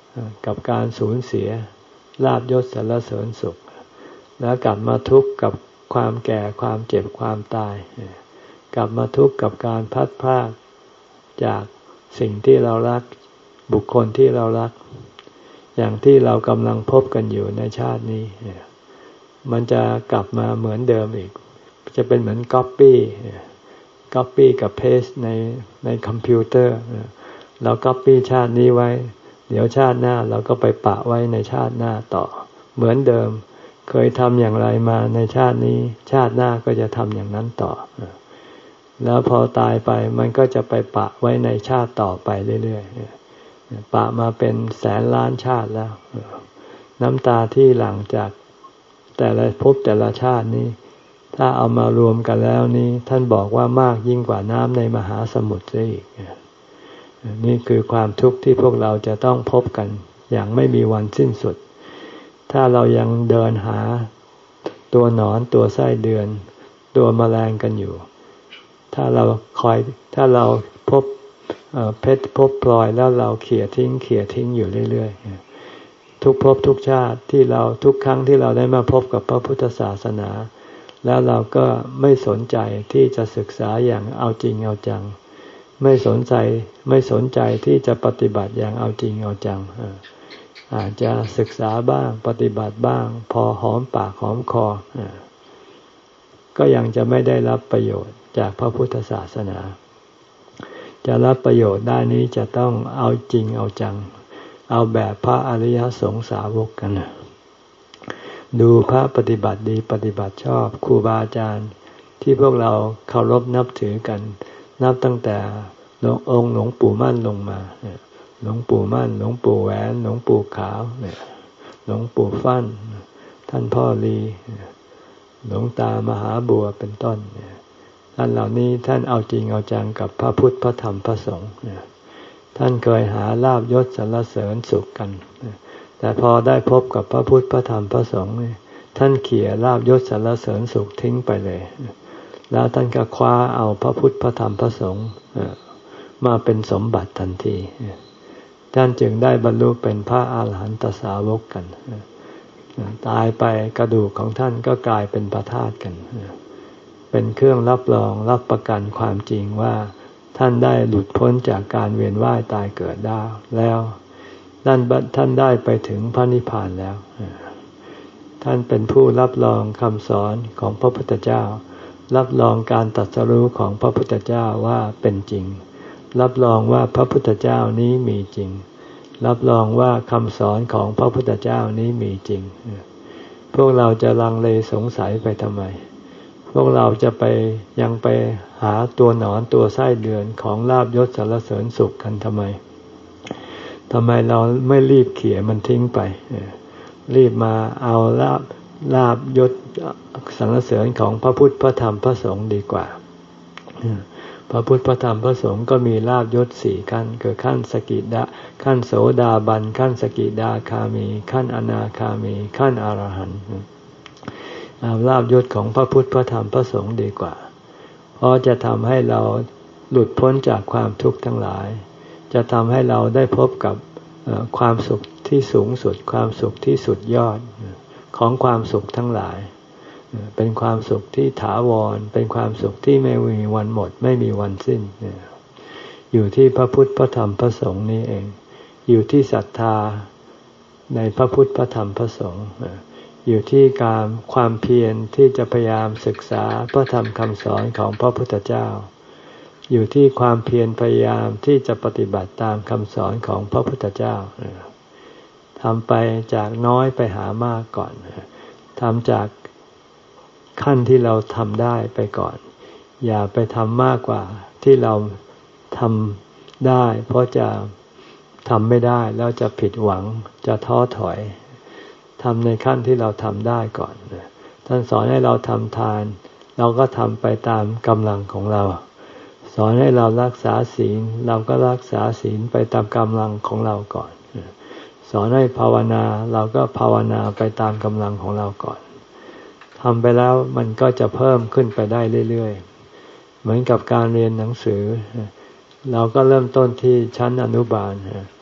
กับการสูญเสียลาภยศสรรเสริญสุขแล้วกลับมาทุกข์กับความแก่ความเจ็บความตายกลับมาทุกข์กับการพัดพรากจากสิ่งที่เรารักบุคคลที่เรารักอย่างที่เรากำลังพบกันอยู่ในชาตินี้มันจะกลับมาเหมือนเดิมอีกจะเป็นเหมือนก๊อปปี้ก๊อปปี้กับเพสในในคอมพิวเตอร์เราก๊อปปี้ชาตินี้ไว้เดี๋ยวชาติหน้าเราก็ไปปะไว้ในชาติหน้าต่อเหมือนเดิมเคยทำอย่างไรมาในชาตินี้ชาติหน้าก็จะทำอย่างนั้นต่อแล้วพอตายไปมันก็จะไปปะไว้ในชาติต่อไปเรื่อยๆปะมาเป็นแสนล้านชาติแล้วน้ำตาที่หลั่งจากแต่ละภพแต่ละชาตินี้ถ้าเอามารวมกันแล้วนี้ท่านบอกว่ามากยิ่งกว่าน้ำในมหาสมุทรอีกนี่คือความทุกข์ที่พวกเราจะต้องพบกันอย่างไม่มีวันสิ้นสุดถ้าเรายังเดินหาตัวหนอนตัวไส้เดือนตัวแมลงกันอยู่ถ้าเราคอยถ้าเราพบเพชรพบพลอยแล้วเราเขี่ยทิ้งเขี่ยทิ้งอยู่เรื่อยๆทุกภพทุกชาติที่เราทุกครั้งที่เราได้มาพบกับพระพุทธศาสนาแล้วเราก็ไม่สนใจที่จะศึกษาอย่างเอาจริงเอาจังไม่สนใจไม่สนใจที่จะปฏิบัติอย่างเอาจริงเอาจังอาจจะศึกษาบ้างปฏิบัติบ้างพอหอมปากหอมคอก็ยังจะไม่ได้รับประโยชน์จากพระพุทธศาสนาจะรับประโยชน์ได้นี้จะต้องเอาจริงเอาจังเอาแบบพระอริยสงสาวกกันดูพระปฏิบัติดีปฏิบัติชอบครูบาอาจารย์ที่พวกเราเคารพนับถือกันนับตั้งแต่หลวงองค์หลวงปู่มั่นลงมาหลวงปู่มั่นหลวงปู่แหวนหลวงปู่ขาวหลวงปู่ฟั่นท่านพ่อลีหลวงตามหาบัวเป็นต้นท่านเหล่านี้ท่านเอาจริงเอาจังกับพระพุทธพระธรรมพระสงฆ์ท่านเคยหาลาภยศสรรเสริญสุขกันแต่พอได้พบกับพระพุทธพระธรรมพระสงฆ์ท่านเขี่ยลาภยศสรรเสริญสุขทิ้งไปเลยแล้วท่านก็คว้าเอาพระพุทธพระธรรมพระสงฆ์มาเป็นสมบัติทันทีท่านจึงได้บรรลุเป็นพระอาหารหันตสาวกกันตายไปกระดูกของท่านก็กลายเป็นพระธาตุกันเป็นเครื่องรับรองรับประกันความจริงว่าท่านได้หลุดพ้นจากการเวียนว่ายตายเกิดได้แล้วท่านท่านได้ไปถึงพระนิพพานแล้วท่านเป็นผู้รับรองคำสอนของพระพุทธเจ้ารับรองการตรัสรู้ของพระพุทธเจ้าว่าเป็นจริงรับรองว่าพระพุทธเจ้านี้มีจริงรับรองว่าคำสอนของพระพุทธเจ้านี้มีจริงพวกเราจะลังเลสงสัยไปทำไมพวกเราจะไปยังไปหาตัวหนอนตัวไส้เดือนของลาภยศสรรเสริญสุขกันทำไมทำไมเราไม่รีบเขี่ยมันทิ้งไปรีบมาเอาลาภลาภยศสรรเสริญของพระพุทธพระธรรมพระสงฆ์ดีกว่าพระพุทธพระธรรมพระสงฆ์ก็มีลาภยศสี่ขั้นคือขั้นสกิดาขั้นโสดาบันขั้นสกิดาคามีขั้นอนาคามีขั้นอรหันต์เอาลาภยศของพระพุทธพระธรรมพระสงฆ์ดีกว่าเพราะจะทำให้เราหลุดพ้นจากความทุกข์ทั้งหลายจะทำให้เราได้พบกับความสุขที่สูงสุดความสุขที่สุดยอดของความสุขทั้งหลายเป็นความสุขที่ถาวรเป็นความสุขที่ไม่มีวันหมดไม่มีวันสิ้นอยู่ที่พระพุทธพระธรรมพระสงฆ์นี้เองอยู่ที่ศรัทธาในพระพุทธพระธรรมพระสงฆ์อยู่ที่การความเพียรที่จะพยายามศึกษาพระธรรมคำสอนของพระพุทธเจ้าอยู่ที่ความเพียรพยายามที่จะปฏิบัติตามคำสอนของพระพุทธเจ้าทำไปจากน้อยไปหามากก่อนทำจากขั้นที่เราทำได้ไปก่อนอย่าไปทำมากกว่าที่เราทำได้เพราะจะทำไม่ได้แล้วจะผิดหวังจะท้อถอยทำในขั้นที่เราทำได้ก่อนท่านสอนให้เราทำทานเราก็ทำไปตามกำลังของเราสอนให้เรารักษาศีลเราก็รักษาศีลไปตามกำลังของเราก่อนสอนให้ภาวนาเราก็ภาวนาไปตามกำลังของเราก่อนทำไปแล้วมันก็จะเพิ่มขึ้นไปได้เรื่อยๆเหมือนกับการเรียนหนังสือเราก็เริ่มต้นที่ชั้นอนุบาลพ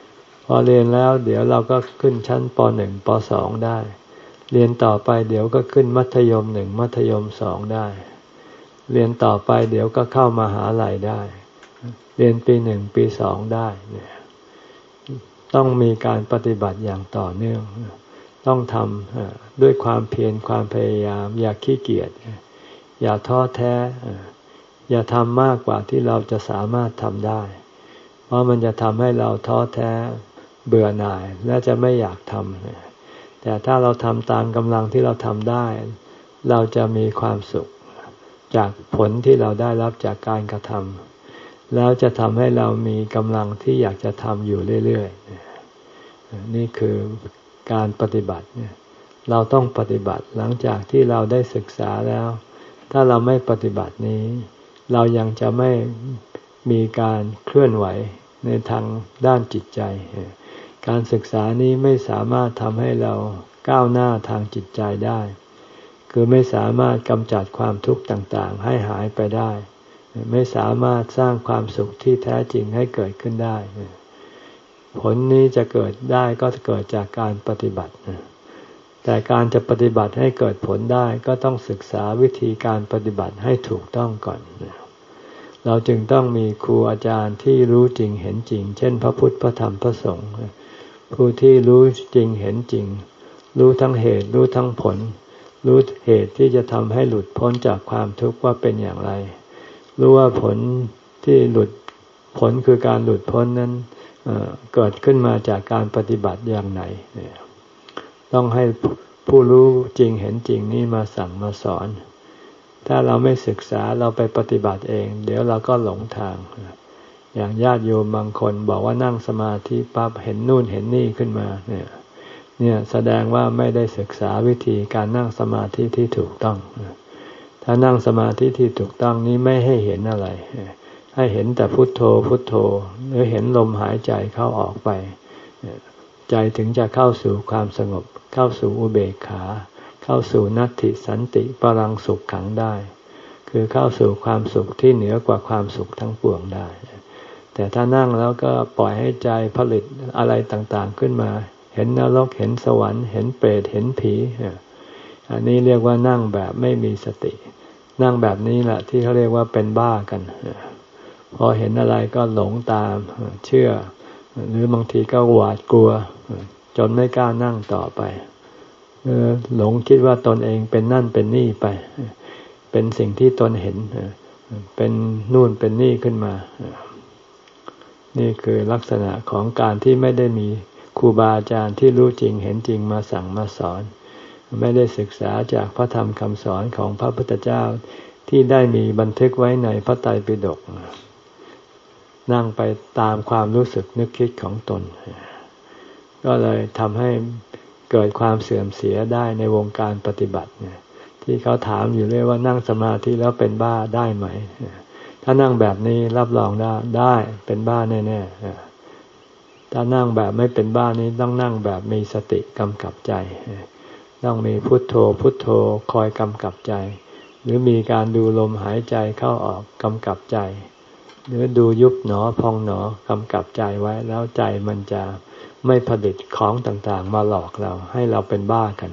พอเรียนแล้วเดี๋ยวเราก็ขึ้นชั้นปหนึ่งปสองได้เรียนต่อไปเดี๋ยวก็ขึ้นมัธยมหนึ่งมัธยมสองได้เรียนต่อไปเดี๋ยวก็เข้ามหาลัยได้เรียนปีหนึ่งปีสองได้เนี่ยต้องมีการปฏิบัติอย่างต่อเนื่องต้องทำด้วยความเพียรความพยายามอย่าขี้เกียจอย่าท้อแท้อย่าทำมากกว่าที่เราจะสามารถทำได้เพราะมันจะทำให้เราท้อแท้เบื่อหน่ายและจะไม่อยากทำแต่ถ้าเราทำตามกำลังที่เราทำได้เราจะมีความสุขจากผลที่เราได้รับจากการกระทำแล้วจะทำให้เรามีกำลังที่อยากจะทำอยู่เรื่อยๆนี่คือการปฏิบัติเราต้องปฏิบัติหลังจากที่เราได้ศึกษาแล้วถ้าเราไม่ปฏิบัตินี้เรายังจะไม่มีการเคลื่อนไหวในทางด้านจิตใจการศึกษานี้ไม่สามารถทำให้เราก้าวหน้าทางจิตใจได้คือไม่สามารถกำจัดความทุกข์ต่างๆให้หายไปได้ไม่สามารถสร้างความสุขที่แท้จริงให้เกิดขึ้นได้ผลนี้จะเกิดได้ก็เกิดจากการปฏิบัติแต่การจะปฏิบัติให้เกิดผลได้ก็ต้องศึกษาวิธีการปฏิบัติให้ถูกต้องก่อนเราจึงต้องมีครูอาจารย์ที่รู้จริงเห็นจริงเช่นพระพุทธพระธรรมพระสงฆ์ผู้ที่รู้จริงเห็นจริงรู้ทั้งเหตุรู้ทั้งผลรู้เหตุที่จะทำให้หลุดพ้นจากความทุกข์ว่าเป็นอย่างไรรู้ว่าผลที่หลุดผลคือการหลุดพ้นนั้นเอ่อเกิดขึ้นมาจากการปฏิบัติอย่างไหนต้องให้ผู้รู้จริงเห็นจริงนี่มาสั่งมาสอนถ้าเราไม่ศึกษาเราไปปฏิบัติเองเดี๋ยวเราก็หลงทางอย่างญาติโยมบางคนบอกว่านั่งสมาธิปั๊บเห็นนู่นเห็นนี่ขึ้นมาเนี่ยเนี่ยแสดงว่าไม่ได้ศึกษาวิธีการนั่งสมาธิที่ถูกต้องถ้านั่งสมาธิที่ถูกต้องนี้ไม่ให้เห็นอะไรให้เห็นแต่พุทโธพุทโธหรือเห็นลมหายใจเข้าออกไปใจถึงจะเข้าสู่ความสงบเข้าสู่อุเบกขาเข้าสู่นัตถิสันติปรังสุขขังได้คือเข้าสู่ความสุขที่เหนือกว่าความสุขทั้งปวงได้แต่ถ้านั่งแล้วก็ปล่อยให้ใจผลิตอะไรต่างๆขึ้นมาเห็นนรกเห็นสวรรค์เห็นเปรตเห็นผีอันนี้เรียกว่านั่งแบบไม่มีสตินั่งแบบนี้แหละที่เขาเรียกว่าเป็นบ้ากันพอเห็นอะไรก็หลงตามเชื่อหรือบางทีก็หวาดกลัวจนไม่กล้านั่งต่อไปหลงคิดว่าตนเองเป็นนั่นเป็นนี่ไปเป็นสิ่งที่ตนเห็นเป็นนู่นเป็นนี่ขึ้นมานี่คือลักษณะของการที่ไม่ได้มีครูบาอาจารย์ที่รู้จริงเห็นจริงมาสั่งมาสอนไม่ได้ศึกษาจากพระธรรมคำสอนของพระพุทธเจ้าที่ได้มีบันทึกไว้ในพระไตรปิฎกนั่งไปตามความรู้สึกนึกคิดของตนก็เลยทำให้เกิดความเสื่อมเสียได้ในวงการปฏิบัติเนี่ยที่เขาถามอยู่เรื่อยว่านั่งสมาธิแล้วเป็นบ้าได้ไหมถ้านั่งแบบนี้รับรองได้ได้เป็นบ้าแน่ๆถ้านั่งแบบไม่เป็นบ้านี้ต้องนั่งแบบมีสติกำกับใจต้องมีพุทโธพุทโธคอยกำกับใจหรือมีการดูลมหายใจเข้าออกกำกับใจหรือดูยุบหนอพองหนอกำกับใจไว้แล้วใจมันจะไม่ผลิตของต่างๆมาหลอกเราให้เราเป็นบ้ากัน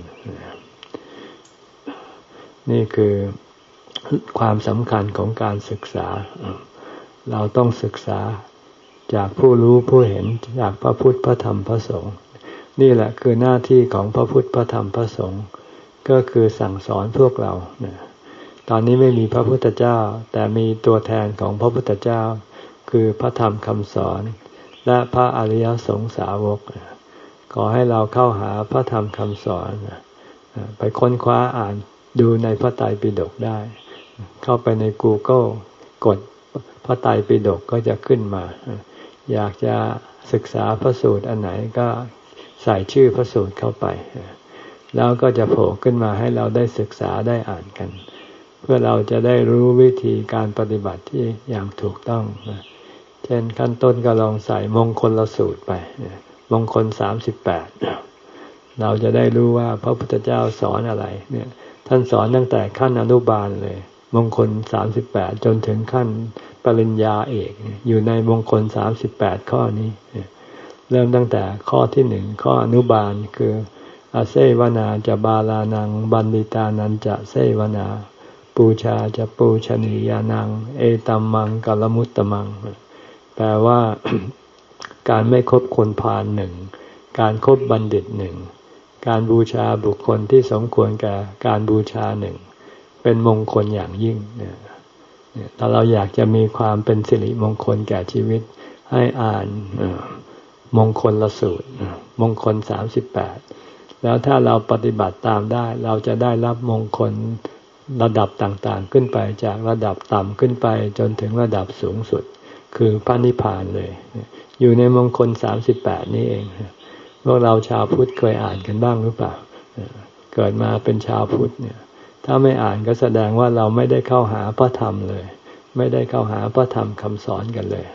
นี่คือความสำคัญของการศึกษาเราต้องศึกษาจากผู้รู้ผู้เห็นจากพระพุทธพระธรรมพระสงฆ์นี่แหละคือหน้าที่ของพระพุทธพระธรรมพระสงฆ์ก็คือสั่งสอนพวกเราตอนนี้ไม่มีพระพุทธเจ้าแต่มีตัวแทนของพระพุทธเจ้าคือพระธรรมคำสอนและพระอริยสงสาวกขอให้เราเข้าหาพระธรรมคำสอนไปค้นคว้าอ่านดูในพระไตรปิฎกได้เข้าไปใน Google กดพระไตรปิฎกก็จะขึ้นมาอยากจะศึกษาพระสูตรอันไหนก็ใส่ชื่อพระสูตรเข้าไปแล้วก็จะโผล่ขึ้นมาให้เราได้ศึกษาได้อ่านกันเพื่อเราจะได้รู้วิธีการปฏิบัติที่อย่างถูกต้องเช่นขั้นต้นก็ลองใส่มงคลละสูตรไปมงคลสามสิบแปดเราจะได้รู้ว่าพระพุทธเจ้าสอนอะไรเนี่ยท่านสอนตั้งแต่ขั้นอนุบาลเลยมงคลสามสิบแปดจนถึงขั้นปริญญาเอกอยู่ในมงคลสามสิบแปดข้อนี้เริ่มตั้งแต่ข้อที่หนึ่งข้ออนุบาลคืออาเซวนาจะบาลานังบันดิตานันจะเซวนาปูชาจะปูชนียานังเอตัมมังกัลมุตตมังแปลว่า การไม่คบคนพาลหนึ่งการคบบัณฑิตหนึ่งการบูชาบุคคลที่สมควรแก่การบูชาหนึ่งเป็นมงคลอย่างยิ่งเนี่ยถ้าเราอยากจะมีความเป็นสิริมงคลแก่ชีวิตให้อ่านมงคลละสูตรมงคลสามสิบแปดแล้วถ้าเราปฏิบัติตามได้เราจะได้รับมงคลระดับต่างๆขึ้นไปจากระดับต่ำขึ้นไปจนถึงระดับสูงสุดคือพระนิพพานเลยอยู่ในมงคลสามสิบแปดนี้เองพวกเราชาวพุทธเคยอ่านกันบ้างหรือเปล่าเกิดมาเป็นชาวพุทธเนี่ยถ้าไม่อ่านก็แสดงว่าเราไม่ได้เข้าหาพระธรรมเลยไม่ได้เข้าหาพระธรรมคำสอนกันเลย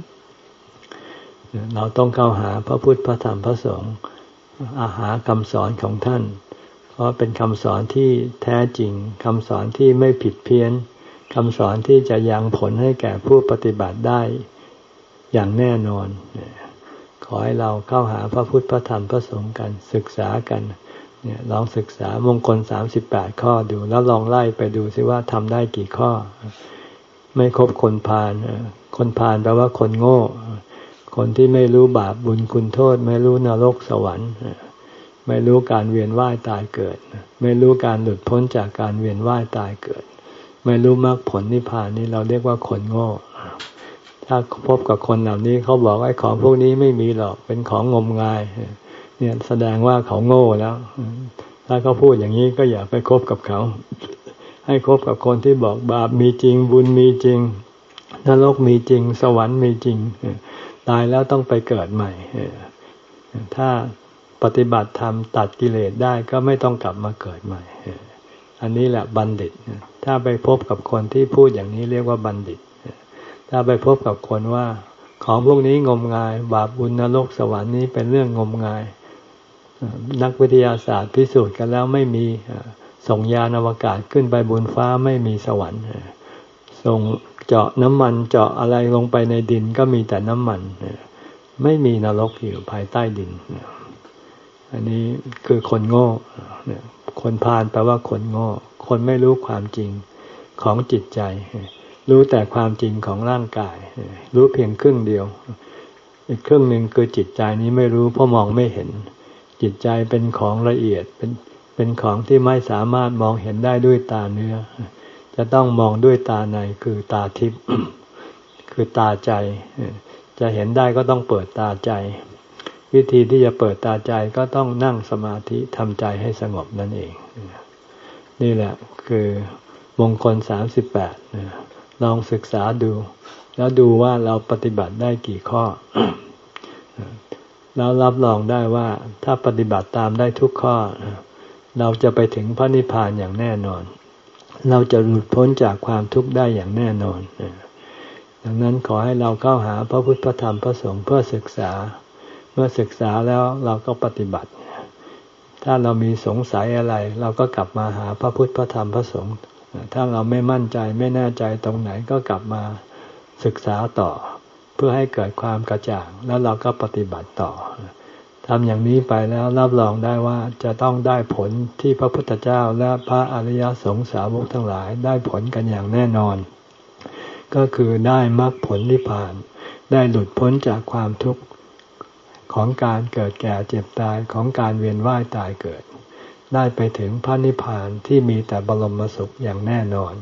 เราต้องเข้าหาพระพุทธพระธรรมพระสงฆ์อาหาคำสอนของท่านเพราะเป็นคำสอนที่แท้จริงคำสอนที่ไม่ผิดเพี้ยนคำสอนที่จะยังผลให้แก่ผู้ปฏิบัติได้อย่างแน่นอนขอให้เราเข้าหาพระพุทธพระธรรมพระสงฆ์กันศึกษากันเนี่ยลองศึกษามงคลสามสิบแปดข้อดูแล้วลองไล่ไปดูซิว่าทำได้กี่ข้อไม่คบคนพาลคนพาลแปลว่าคนโง่คนที่ไม่รู้บาปบุญคุณโทษไม่รู้นรกสวรรค์ไม่รู้การเวียนว่ายตายเกิดไม่รู้การหลุดพ้นจากการเวียนว่ายตายเกิดไม่รู้มรรคผลนิพพานนี่เราเรียกว่าคนโง่ถ้าพบกับคนเหล่านี้เขาบอกไอ้ของพวกนี้ไม่มีหรอกเป็นของงมงายเนี่ยแสดงว่าเขาโง่แล้วถ้าเขาพูดอย่างนี้ก็อย่าไปคบกับเขาให้คบกับคนที่บอกบาปมีจริงบุญมีจริงนรกมีจริงสวรรค์มีจริงตายแล้วต้องไปเกิดใหม่ถ้าปฏิบัติธรรมตัดกิเลสได้ก็ไม่ต้องกลับมาเกิดใหม่อันนี้แหละบัณฑิตถ้าไปพบกับคนที่พูดอย่างนี้เรียกว่าบัณฑิตถ้าไปพบกับคนว่าของพวกนี้งมงายบาปบุญนรกสวรรค์นี้เป็นเรื่องงมงายนักวิทยาศาสตร์พิสูจน์กันแล้วไม่มีส่งยานอวกาศขึ้นไปบนฟ้าไม่มีสวรรค์ส่งเจาะน้ำมันเจาะอะไรลงไปในดินก็มีแต่น้ำมันไม่มีนรกอยู่ภายใต้ดินอันนี้คือคนโง่คนพาลแปลว่าคนโง่คนไม่รู้ความจริงของจิตใจรู้แต่ความจริงของร่างกายรู้เพียงครึ่งเดียวอีกครึ่งหนึ่งคือจิตใจนี้ไม่รู้เพราะมองไม่เห็นจิตใจเป็นของละเอียดเป็นเป็นของที่ไม่สามารถมองเห็นได้ด้วยตาเนื้อจะต้องมองด้วยตาในคือตาทิพย์คือตาใจจะเห็นได้ก็ต้องเปิดตาใจวิธีที่จะเปิดตาใจก็ต้องนั่งสมาธิทำใจให้สงบนั่นเองนี่แหละคือมงคลสามสิบแปดลองศึกษาดูแล้วดูว่าเราปฏิบัติได้กี่ข้อ แล้วรับรองได้ว่าถ้าปฏิบัติตามได้ทุกข้อเราจะไปถึงพระนิพพานอย่างแน่นอนเราจะหลุดพ้นจากความทุกข์ได้อย่างแน่นอนดังนั้นขอให้เราเข้าหาพระพุทธพระธรรมพระสงฆ์เพื่อศึกษาเมื่อศึกษาแล้วเราก็ปฏิบัติถ้าเรามีสงสัยอะไรเราก็กลับมาหาพระพุทธพระธรรมพระสงฆ์ถ้าเราไม่มั่นใจไม่แน่ใจตรงไหนก็กลับมาศึกษาต่อเพื่อให้เกิดความกระจ่างแล้วเราก็ปฏิบัติต่อทำอย่างนี้ไปแล้วรับรองได้ว่าจะต้องได้ผลที่พระพุทธเจ้าและพระอริยสงสาวกทั้งหลายได้ผลกันอย่างแน่นอนก็คือได้มรรคผลนิพพานได้หลุดพ้นจากความทุกข์ของการเกิดแก่เจ็บตายของการเวียนว่ายตายเกิดได้ไปถึงพระนิพพานที่มีแต่บรมสุขอย่างแน่นอน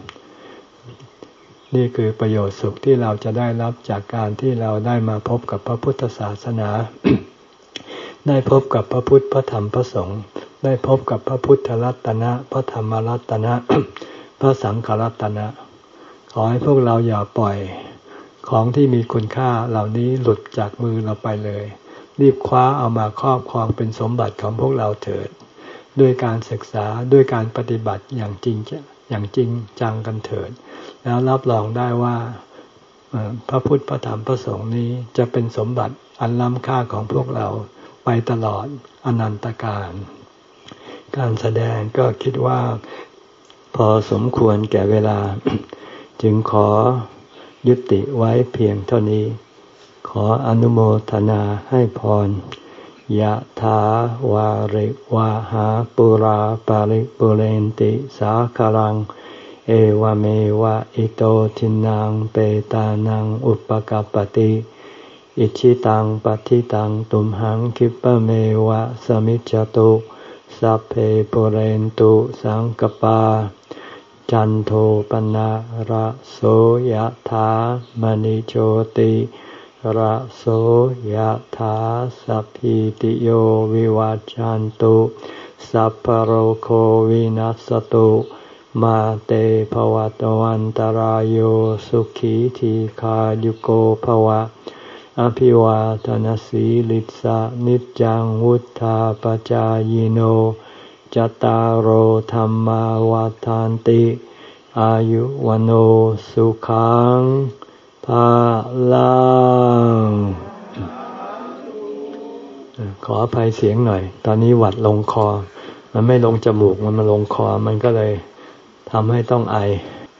นี่คือประโยชน์สุขที่เราจะได้รับจากการที่เราได้มาพบกับพระพุทธศาสนา ได้พบกับพระพุทธพระธรรมพระสงฆ์ได้พบกับพระพุทธรัตนะพระธรรมรัตนะ พระสังฆรัตนะขอให้พวกเราอย่าปล่อยของที่มีคุณค่าเหล่านี้หลุดจากมือเราไปเลยรีบคว้าเอามาครอบครองเป็นสมบัติของพวกเราเถิดด้วยการศึกษาด้วยการปฏิบัติอย่างจริงอย่างจริงจังกันเถิดแล้วรับรองได้ว่าพระพุทธพระธรรมพระสงฆ์นี้จะเป็นสมบัติอันล้ำค่าของพวกเราไปตลอดอนันตกาลการแสดงก็คิดว่าพอสมควรแก่เวลา จึงขอยุติไว้เพียงเท่านี้ขออนุโมทนาให้พรยะถาวาริวาหาปุราปาริปุเรนติสาคารังเอวเมวะอิโตทินังเปตานังอุปกัปปติอิชิตังปัฏฐิตังตุมหังคิปะเมวะสมิจจตุสัพเพปุเรนตุสังกปาจันโทปนะระโสยถามณิโชติระโสยถาสัพพิติโยวิวัจจันตุสัพพโรโควินัสตุมาเตภวัตวันตารโยสุขีทีขายุโกภวะอภิวาทนสีลิสะนิจังวุธาปจายโนจตารโหธรรมาวาทานติอายุวโนสุขังภาลังขออภัยเสียงหน่อยตอนนี้หวัดลงคอมันไม่ลงจมูกมันมาลงคอมันก็เลยทำให้ต้องไอ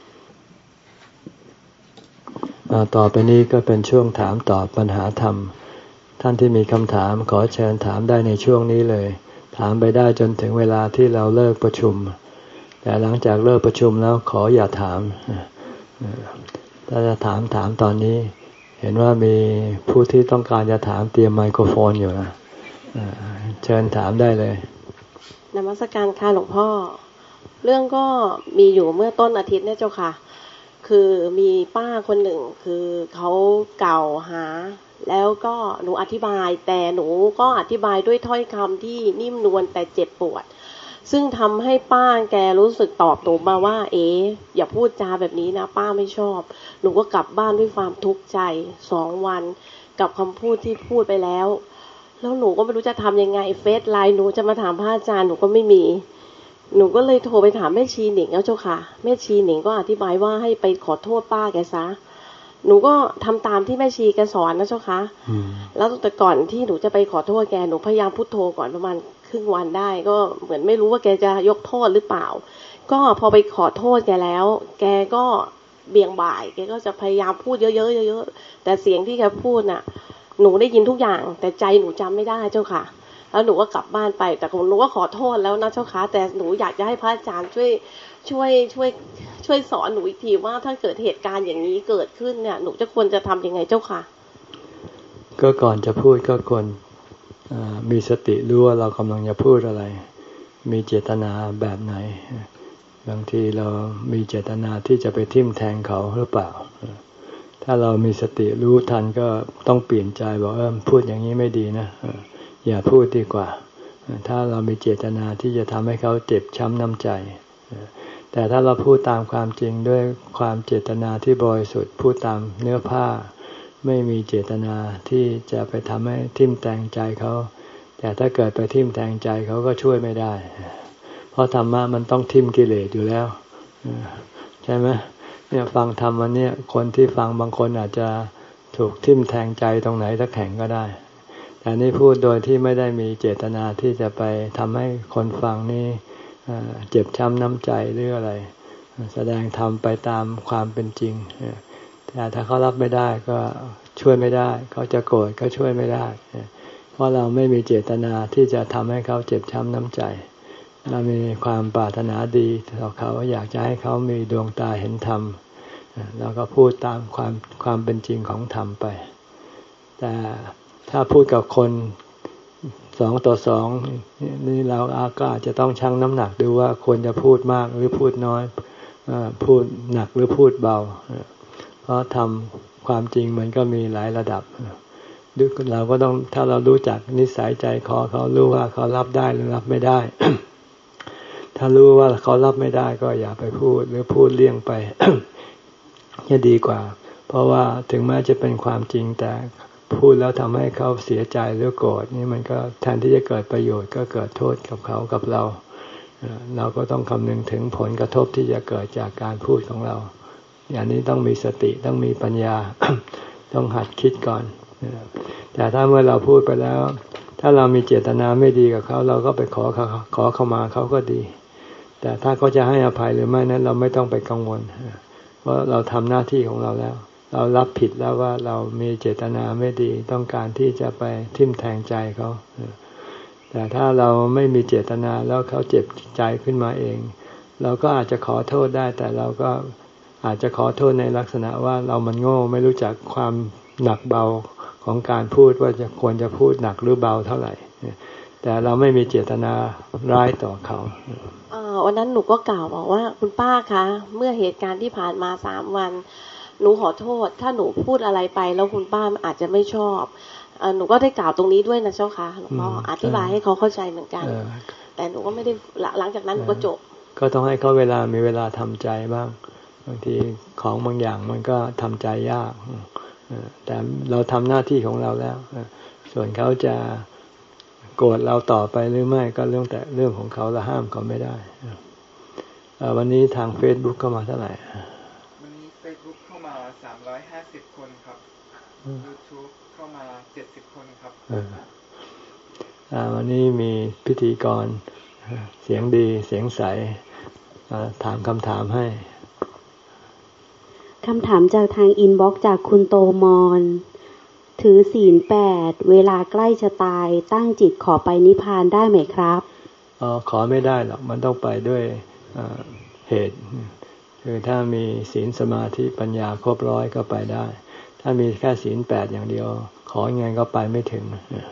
ต่อไปนี้ก็เป็นช่วงถามตอบปัญหาธรรมท่านที่มีคำถามขอเชิญถามได้ในช่วงนี้เลยถามไปได้จนถึงเวลาที่เราเลิกประชุมแต่หลังจากเลิกประชุมแล้วขออย่าถามถ้าจะถามถามตอนนี้เห็นว่ามีผู้ที่ต้องการจะถามเตรียมไมโครโฟนอยู่นะเชิญถามได้เลยนมัสการค่ะหลวงพ่อเรื่องก็มีอยู่เมื่อต้นอาทิตย์เนี่ยเจ้าค่ะคือมีป้าคนหนึ่งคือเขากล่าวหาแล้วก็หนูอธิบายแต่หนูก็อธิบายด้วยถ้อยคำที่นิ่มนวลแต่เจ็บปวดซึ่งทำให้ป้าแกรู้สึกตอบหนูมาว่าเอ๊ะอย่าพูดจาแบบนี้นะป้าไม่ชอบหนูก็กลับบ้านด้วยความทุกข์ใจสองวันกับคำพูดที่พูดไปแล้วแล้วหนูก็ไม่รู้จะทำยังไงเฟซไลน์หนูจะมาถามพระอาจารย์หนูก็ไม่มีหนูก็เลยโทรไปถามแม่ชีหนิงแล้วเจ้าค่ะแม่ชีหนิงก็อธิบายว่าให้ไปขอโทษป้าแกซะหนูก็ทำตามที่แม่ชีแกสอนนะเจ้าค่ะแล้วแต่ก่อนที่หนูจะไปขอโทษแกหนูพยายามพุทโธก่อนประมาณครึ่งวันได้ก็เหมือนไม่รู้ว่าแกจะยกโทษหรือเปล่าก็พอไปขอโทษแกแล้วแกก็เบี่ยงบ่ายแกก็จะพยายามพูดเยอะๆเยอะๆแต่เสียงที่แกพูดน่ะหนูได้ยินทุกอย่างแต่ใจหนูจำไม่ได้เจ้าค่ะแล้วหนูก็กลับบ้านไปแต่หนูก็ขอโทษแล้วนะเจ้าค่ะแต่หนูอยากจะให้พระอาจารย์ช่วยช่วยช่วยช่วยสอนหนูอีกทีว่าถ้าเกิดเหตุการณ์อย่างนี้เกิดขึ้นเนี่ยหนูจะควรจะทำยังไงเจ้าค่ะก็ก่อนจะพูดก็ควรมีสติรู้ว่าเรากำลังจะพูดอะไรมีเจตนาแบบไหนบางทีเรามีเจตนาที่จะไปทิ่มแทงเขาหรือเปล่าถ้าเรามีสติรู้ทันก็ต้องเปลี่ยนใจบอกเออพูดอย่างนี้ไม่ดีนะอย่าพูดดีกว่าถ้าเรามีเจตนาที่จะทำให้เขาเจ็บช้ำน้ำใจแต่ถ้าเราพูดตามความจริงด้วยความเจตนาที่บริสุทธิ์พูดตามเนื้อผ้าไม่มีเจตนาที่จะไปทำให้ทิ่มแทงใจเขาแต่ถ้าเกิดไปทิ่มแทงใจเขาก็ช่วยไม่ได้เพราะธรรมะมันต้องทิ่มกิเลสอยู่แล้วใช่ไหมเนี่ยฟังธรรมวันนี้คนที่ฟังบางคนอาจจะถูกทิ่มแทงใจตรงไหนถ้าแข็งก็ได้แต่นี่พูดโดยที่ไม่ได้มีเจตนาที่จะไปทำให้คนฟังนี่เจ็บช้ำน้ำใจหรืออะไรแสดงธรรมไปตามความเป็นจริงแต่ถ้าเขารับไม่ได้ก็ช่วยไม่ได้เขาจะโกรธก็ช่วยไม่ได้เพราะเราไม่มีเจตนาที่จะทำให้เขาเจ็บช้ำน้ำใจเรามีความปรารถนาดีต่อเขาอยากจะให้เขามีดวงตาเห็นธรรมเราก็พูดตามความความเป็นจริงของธรรมไปแต่ถ้าพูดกับคนสองต่อสองนี่เราก็อาจจะต้องชั่งน้ำหนักดูว่าควรจะพูดมากหรือพูดน้อยพูดหนักหรือพูดเบาเพราะทำความจริงมันก็มีหลายระดับเราก็ต้องถ้าเรารู้จักนิสัยใจคอเขารู้ว่าเขารับได้หรือรับไม่ได้ ถ้ารู้ว่าเขารับไม่ได้ก็อย่าไปพูดหรือพูดเลี่ยงไป จะดีกว่าเพราะว่าถึงแม้จะเป็นความจริงแต่พูดแล้วทำให้เขาเสียใจหรือโกรธนี่มันก็แทนที่จะเกิดประโยชน์ก็เกิดโทษกับเขากับเราเราก็ต้องคำนึงถึงผลกระทบที่จะเกิดจากการพูดของเราอย่างนี้ต้องมีสติต้องมีปัญญา ต้องหัดคิดก่อนแต่ถ้าเมื่อเราพูดไปแล้วถ้าเรามีเจตนาไม่ดีกับเขาเราก็ไปขอขอเข้ามาเขาก็ดีแต่ แต่ถ้าเขาจะให้อภัยหรือไม่นั้นเราไม่ต้องไปกังวลเพราะเราทำหน้าที่ของเราแล้วเรารับผิดแล้วว่าเรามีเจตนาไม่ดีต้องการที่จะไปทิ่มแทงใจเขาแต่ถ้าเราไม่มีเจตนาแล้วเขาเจ็บใจขึ้นมาเองเราก็อาจจะขอโทษได้แต่เราก็อาจจะขอโทษในลักษณะว่าเรามันโง่ไม่รู้จักความหนักเบาของการพูดว่าจะควรจะพูดหนักหรือเบาเท่าไหร่แต่เราไม่มีเจตนาร้ายต่อเขาวันนั้นหนูก็กล่าวบอกว่าคุณป้าคะเมื่อเหตุการณ์ที่ผ่านมาสามวันหนูขอโทษถ้าหนูพูดอะไรไปแล้วคุณป้าอาจจะไม่ชอบหนูก็ได้กล่าวตรงนี้ด้วยนะเจ้าค่ะหลวงพ่ออธิบายให้เขาเข้าใจเหมือนกันแต่หนูก็ไม่ได้หลังจากนั้นหนูก็จบก็ต้องให้เขาเวลามีเวลาทำใจบ้างบางทีของบางอย่างมันก็ทำใจยากแต่เราทำหน้าที่ของเราแล้วส่วนเขาจะโกรธเราต่อไปหรือไม่ก็เรื่องแต่เรื่องของเขาเราห้ามเขาไม่ได้วันนี้ทาง Facebook เข้ามาเท่าไหร่วันนี้ Facebook เข้ามาสามร้อยห้าสิบคนครับ YouTube เข้ามาเจ็ดสิบคนครับวันนี้มีพิธีกรเสียงดีเสียงใสถามคำถามให้คำถามจากทางอินบ็อกซ์จากคุณโตมอนถือศีลแปดเวลาใกล้จะตายตั้งจิตขอไปนิพพานได้ไหมครับอ๋อขอไม่ได้หรอกมันต้องไปด้วยเหตุคือถ้ามีศีลสมาธิปัญญาครบร้อยก็ไปได้ถ้ามีแค่ศีลแปดอย่างเดียวขอยังไงก็ไปไม่ถึง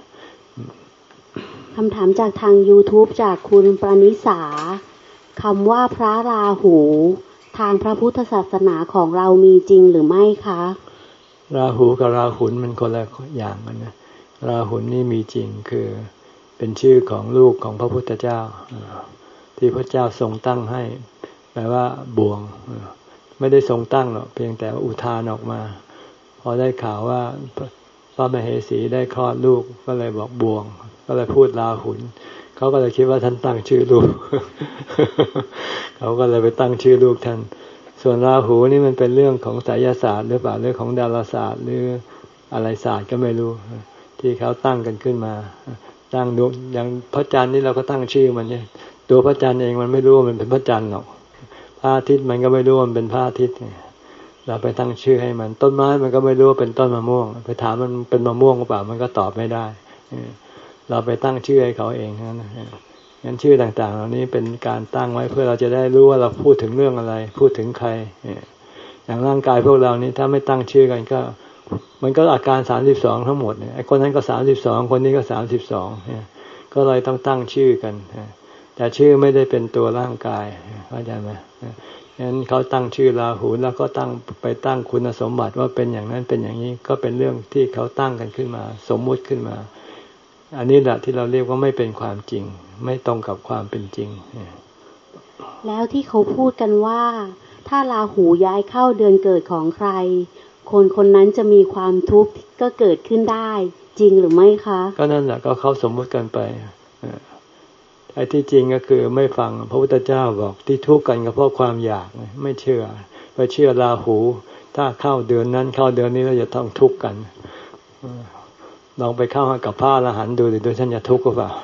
คำถามจากทาง YouTube จากคุณปณิสาคำว่าพระราหูทางพระพุทธศาสนาของเรามีจริงหรือไม่คะราหูกับราหุลมันคนละอย่างกันนะราหุลนี่มีจริงคือเป็นชื่อของลูกของพระพุทธเจ้าที่พระเจ้าทรงตั้งให้แปลว่าบ่วงไม่ได้ทรงตั้งหรอกเพียงแต่อุทานออกมาพอได้ข่าวว่าพระมเหสีได้คลอดลูกก็เลยบอกบ่วงก็เลยพูดราหุลเขาก็เลยคิดว่าท่านตั้งชื่อลูก เขาก็เลยไปตั้งชื่อลูกท่านส่วนราหูนี่มันเป็นเรื่องของไสยศาสตร์หรือเปล่าเรื่องของดาราศาสตร์หรืออะไรศาสตร์ก็ไม่รู้ที่เขาตั้งกันขึ้นมาตั้งดวงอย่างพระจันทร์นี่เราก็ตั้งชื่อมันเนี่ยตัวพระจันทร์เองมันไม่รู้ว่ามันเป็นพระจันทร์หรอกพระอาทิตย์มันก็ไม่รู้ว่ามันเป็นพระอาทิตย์เราไปตั้งชื่อให้มันต้นไม้มันก็ไม่รู้ว่าเป็นต้นมะม่วงไปถามมันเป็นมะม่วงหรือเปล่ามันก็ตอบไม่ได้เราไปตั้งชื่อให้เขาเองนั่นงั้นชื่อต่างๆเหล่านี้เป็นการตั้งไว้เพื่อเราจะได้รู้ว่าเราพูดถึงเรื่องอะไรพูดถึงใครอย่างร่างกายพวกเรานี้ถ้าไม่ตั้งชื่อกันก็มันก็อาการสามสิบสองทั้งหมดไอ้คนนั้นก็สามสิบสองคนนี้ก็สามสิบสองก็เลยต้องตั้งชื่อกันแต่ชื่อไม่ได้เป็นตัวร่างกายเข้าใจไหมงั้นเขาตั้งชื่อราหูแล้วก็ตั้งไปตั้งคุณสมบัติว่าเป็นอย่างนั้นเป็นอย่างนี้ก็เป็นเรื่องที่เขาตั้งกันขึ้นมาสมมุติขึ้นมาอันนี้แหละที่เราเรียกว่าไม่เป็นความจริงไม่ตรงกับความเป็นจริงแล้วที่เขาพูดกันว่าถ้าราหูย้ายเข้าเดือนเกิดของใครคนคนนั้นจะมีความทุกข์ก็เกิดขึ้นได้จริงหรือไม่คะก็นั่นแหละก็เขาสมมุติกันไปไอ้ที่จริงก็คือไม่ฟังพระพุทธเจ้าบอกที่ทุกข์กันก็เพราะความอยากไม่เชื่อไปเชื่อราหูถ้าเข้าเดือนนั้นเข้าเดือนนี้เราจะต้องทุกข์กันลองไปเข้ากับพระอรหันต์ดูดิโดยท่านจะทุกข์หรือเปล่า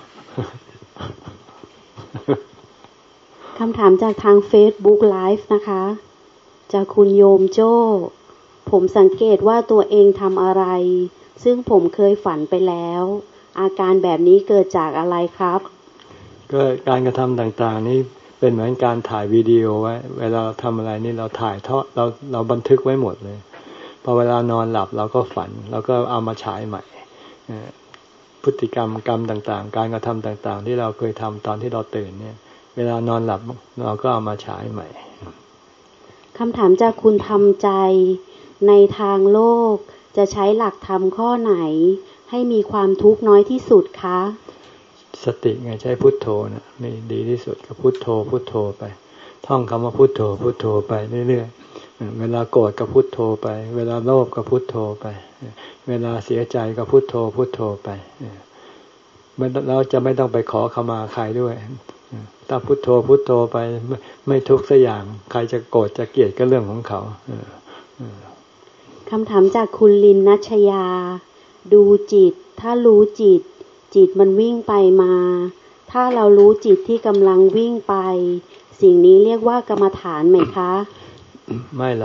คำถามจากทาง Facebook Live นะคะจากคุณโยมโจ้ผมสังเกตว่าตัวเองทำอะไรซึ่งผมเคยฝันไปแล้วอาการแบบนี้เกิดจากอะไรครับก็การกระทำต่างๆนี้เป็นเหมือนการถ่ายวิดีโอไว้เวลาเราทำอะไรนี่เราถ่ายทอดเราเราบันทึกไว้หมดเลยพอเวลานอนหลับเราก็ฝันเราก็เอามาฉายใหม่พฤติกรรมกรรมต่างๆการกระทำต่างๆที่เราเคยทำตอนที่เราตื่นเนี่ยเวลานอนหลับเราก็เอามาฉายใหม่คำถามจากคุณทำใจในทางโลกจะใช้หลักธรรมข้อไหนให้มีความทุกข์น้อยที่สุดคะสติไงใช้พุทโธนะนี่ดีที่สุดก็พุทโธพุทโธไปท่องคำว่าพุทโธพุทโธไปเรื่อยๆเวลาโกรธก็พุทโธไปเวลาโลภก็พุทโธไปเวลาเสียใจก็พุทโธพุทโธไปเราจะไม่ต้องไปขอขมาใครด้วยถ้าพุทโธพุทโธไปไม่ไม่ทุกข์สักอย่างใครจะโกรธจะเกลียดก็เรื่องของเขาคำถามจากคุณลินนัชยาดูจิตถ้ารู้จิตจิตมันวิ่งไปมาถ้าเรารู้จิตที่กำลังวิ่งไปสิ่งนี้เรียกว่ากรรมฐานไหมคะไม่หรอก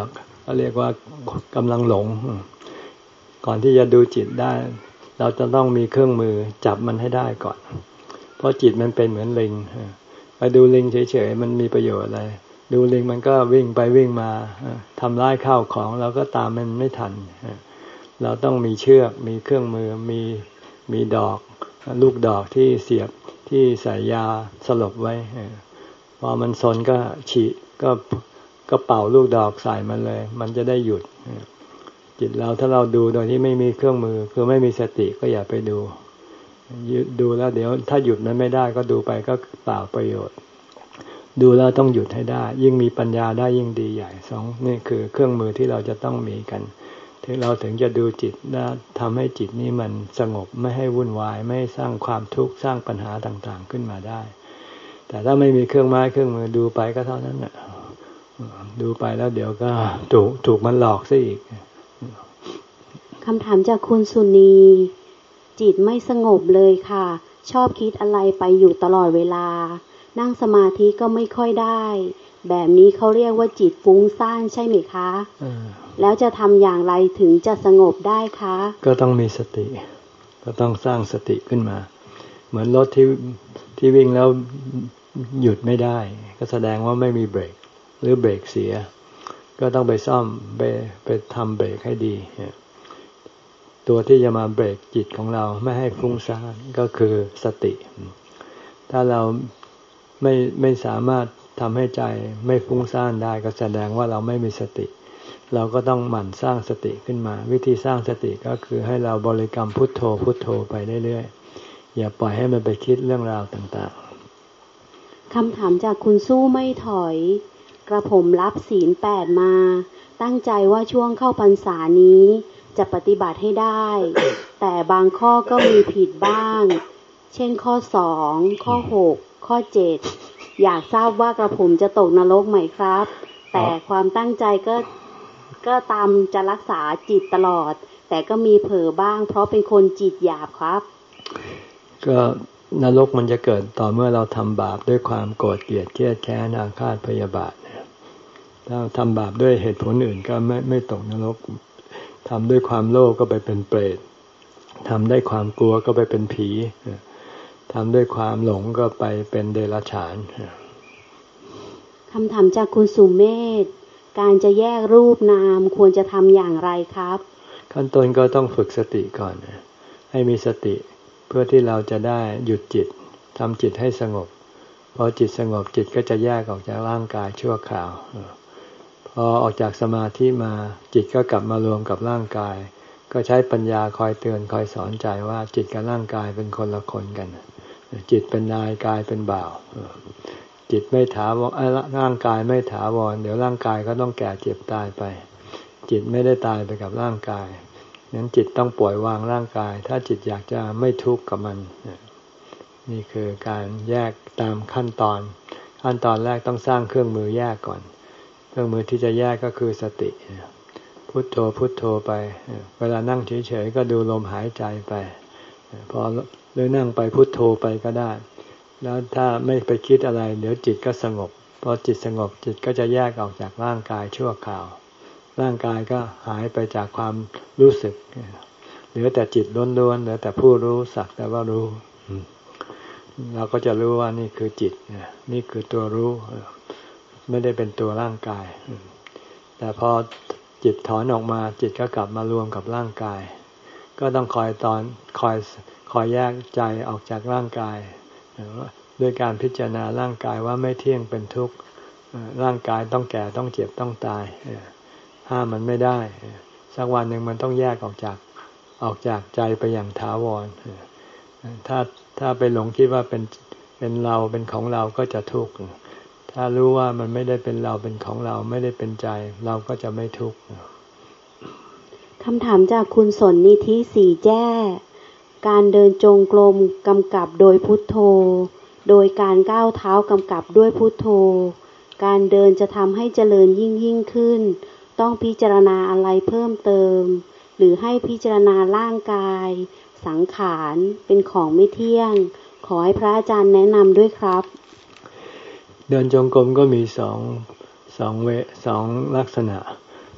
เขาเรียกว่ากำลังหลงก่อนที่จะดูจิตได้เราจะต้องมีเครื่องมือจับมันให้ได้ก่อนเพราะจิตมันเป็นเหมือนลิงไปดูลิงเฉยๆมันมีประโยชน์อะไรดูลิงมันก็วิ่งไปวิ่งมาทำร้ายข้าวของเราก็ตามมันไม่ทันเราต้องมีเชือกมีเครื่องมือมีมีดอกลูกดอกที่เสียบที่ใส่ยาสลบไว้พอมันซนก็ฉีดก็ก็เป่าลูกดอกใส่มันเลยมันจะได้หยุดจิตเราถ้าเราดูโดยที่ไม่มีเครื่องมือคือไม่มีสติก็อย่าไปดูดูแล้วเดี๋ยวถ้าหยุดมันไม่ได้ก็ดูไปก็เปล่าประโยชน์ดูแล้วต้องหยุดให้ได้ยิ่งมีปัญญาได้ยิ่งดีใหญ่สองนี่คือเครื่องมือที่เราจะต้องมีกันถึงเราถึงจะดูจิตและทำให้จิตนี้มันสงบไม่ให้วุ่นวายไม่สร้างความทุกข์สร้างปัญหาต่างๆขึ้นมาได้แต่ถ้าไม่มีเครื่องไม้เครื่องมือดูไปก็เท่านั้นน่ะดูไปแล้วเดี๋ยวก็ถูกถูกมันหลอกซะอีกคำถามจากคุณสุนีจิตไม่สงบเลยค่ะชอบคิดอะไรไปอยู่ตลอดเวลานั่งสมาธิก็ไม่ค่อยได้แบบนี้เขาเรียกว่าจิตฟุ้งซ่านใช่ไหมคะแล้วจะทำอย่างไรถึงจะสงบได้คะก็ต้องมีสติก็ต้องสร้างสติขึ้นมาเหมือนรถที่ที่วิ่งแล้วหยุดไม่ได้ก็แสดงว่าไม่มีเบรกหรือเบรกเสียก็ต้องไปซ่อมไปไปทำเบรกให้ดีตัวที่จะมาเบรกจิตของเราไม่ให้ฟุ้งซ่านก็คือสติถ้าเราไม่ไม่สามารถทำให้ใจไม่ฟุ้งซ่านได้ก็แสดงว่าเราไม่มีสติเราก็ต้องหมั่นสร้างสติขึ้นมาวิธีสร้างสติก็คือให้เราบริกรรมพุทโธพุทโธไปเรื่อยๆอย่าปล่อยให้มันไปคิดเรื่องราวต่างๆคำถามจากคุณสู้ไม่ถอยกระผมรับศีลแปดมาตั้งใจว่าช่วงเข้าพรรษานี้จะปฏิบัติให้ได้ แต่บางข้อก็มีผิดบ้างเช่นข้อสองข้อหกข้อเจ็ดอยากทราบว่ากระผมจะตกนรกไหมครับแต่ความตั้งใจก็ก็ตามจะรักษาจิตตลอดแต่ก็มีเผลอบ้างเพราะเป็นคนจิตหยาบครับก็นรกมันจะเกิดต่อเมื่อเราทำบาปด้วยความโกรธเกลียดเครียดแค้นอาฆาตพยาบาทถ้าทำบาปด้วยเหตุผลอื่นก็ไม่ไม่ตกนรกทำด้วยความโลภก็ไปเป็นเปรตทำด้วยความกลัวก็ไปเป็นผีทำด้วยความหลงก็ไปเป็นเดรัจฉานคำถามจากคุณสุเมธการจะแยกรูปนามควรจะทำอย่างไรครับขั้นต้นก็ต้องฝึกสติก่อนให้มีสติเพื่อที่เราจะได้หยุดจิตทำจิตให้สงบพอจิตสงบจิตก็จะแยกออกจากร่างกายชั่วคราวพอออกจากสมาธิมาจิตก็กลับมารวมกับร่างกายก็ใช้ปัญญาคอยเตือนคอยสอนใจว่าจิตกับร่างกายเป็นคนละคนกันจิตเป็นนายกายเป็นบ่าวจิตไม่ถาวรร่างกายไม่ถาวรเดี๋ยวร่างกายก็ต้องแก่เจ็บตายไปจิตไม่ได้ตายไปกับร่างกายนั้นจิตต้องปล่อยวางร่างกายถ้าจิตอยากจะไม่ทุกข์กับมันนี่คือการแยกตามขั้นตอนขั้นตอนแรกต้องสร้างเครื่องมือแยกก่อนเครื่องมือที่จะแยกก็คือสติพุทโธพุทโธไปเวลานั่งเฉยๆก็ดูลมหายใจไปพอหรือนั่งไปพุทโธไปก็ได้แล้วถ้าไม่ไปคิดอะไรเดี๋ยวจิตก็สงบพอจิตสงบจิตก็จะแยกออกจากร่างกายชั่วคราวร่างกายก็หายไปจากความรู้สึกเหลือแต่จิตล้วนๆเหลือแต่ผู้รู้สักแต่ว่ารู้เราก็จะรู้ว่านี่คือจิตนี่คือตัวรู้ไม่ได้เป็นตัวร่างกายแต่พอจิตถอนออกมาจิตก็กลับมารวมกับร่างกายก็ต้องคอยตอนคอยคอยแยกใจออกจากร่างกายด้วยการพิจารณาร่างกายว่าไม่เที่ยงเป็นทุกข์ร่างกายต้องแก่ต้องเจ็บต้องตายห้ามมันไม่ได้สักวันหนึ่งมันต้องแยกออกจากออกจากใจไปอย่างถาวรถ้าถ้าไปหลงคิดว่าเป็นเป็นเราเป็นของเราก็จะทุกข์ถ้ารู้ว่ามันไม่ได้เป็นเราเป็นของเราไม่ได้เป็นใจเราก็จะไม่ทุกข์คำถามจากคุณสนนิธิสีแจ้การเดินจงกรมกำกับโดยพุทโธโดยการก้าวเท้ากำกับด้วยพุทโธการเดินจะทำให้เจริญยิ่งยิ่งขึ้นต้องพิจารณาอะไรเพิ่มเติมหรือให้พิจารณาร่างกายสังขารเป็นของไม่เที่ยงขอให้พระอาจารย์แนะนำด้วยครับเดินจงกรมก็มีสองสองเวสองลักษณะ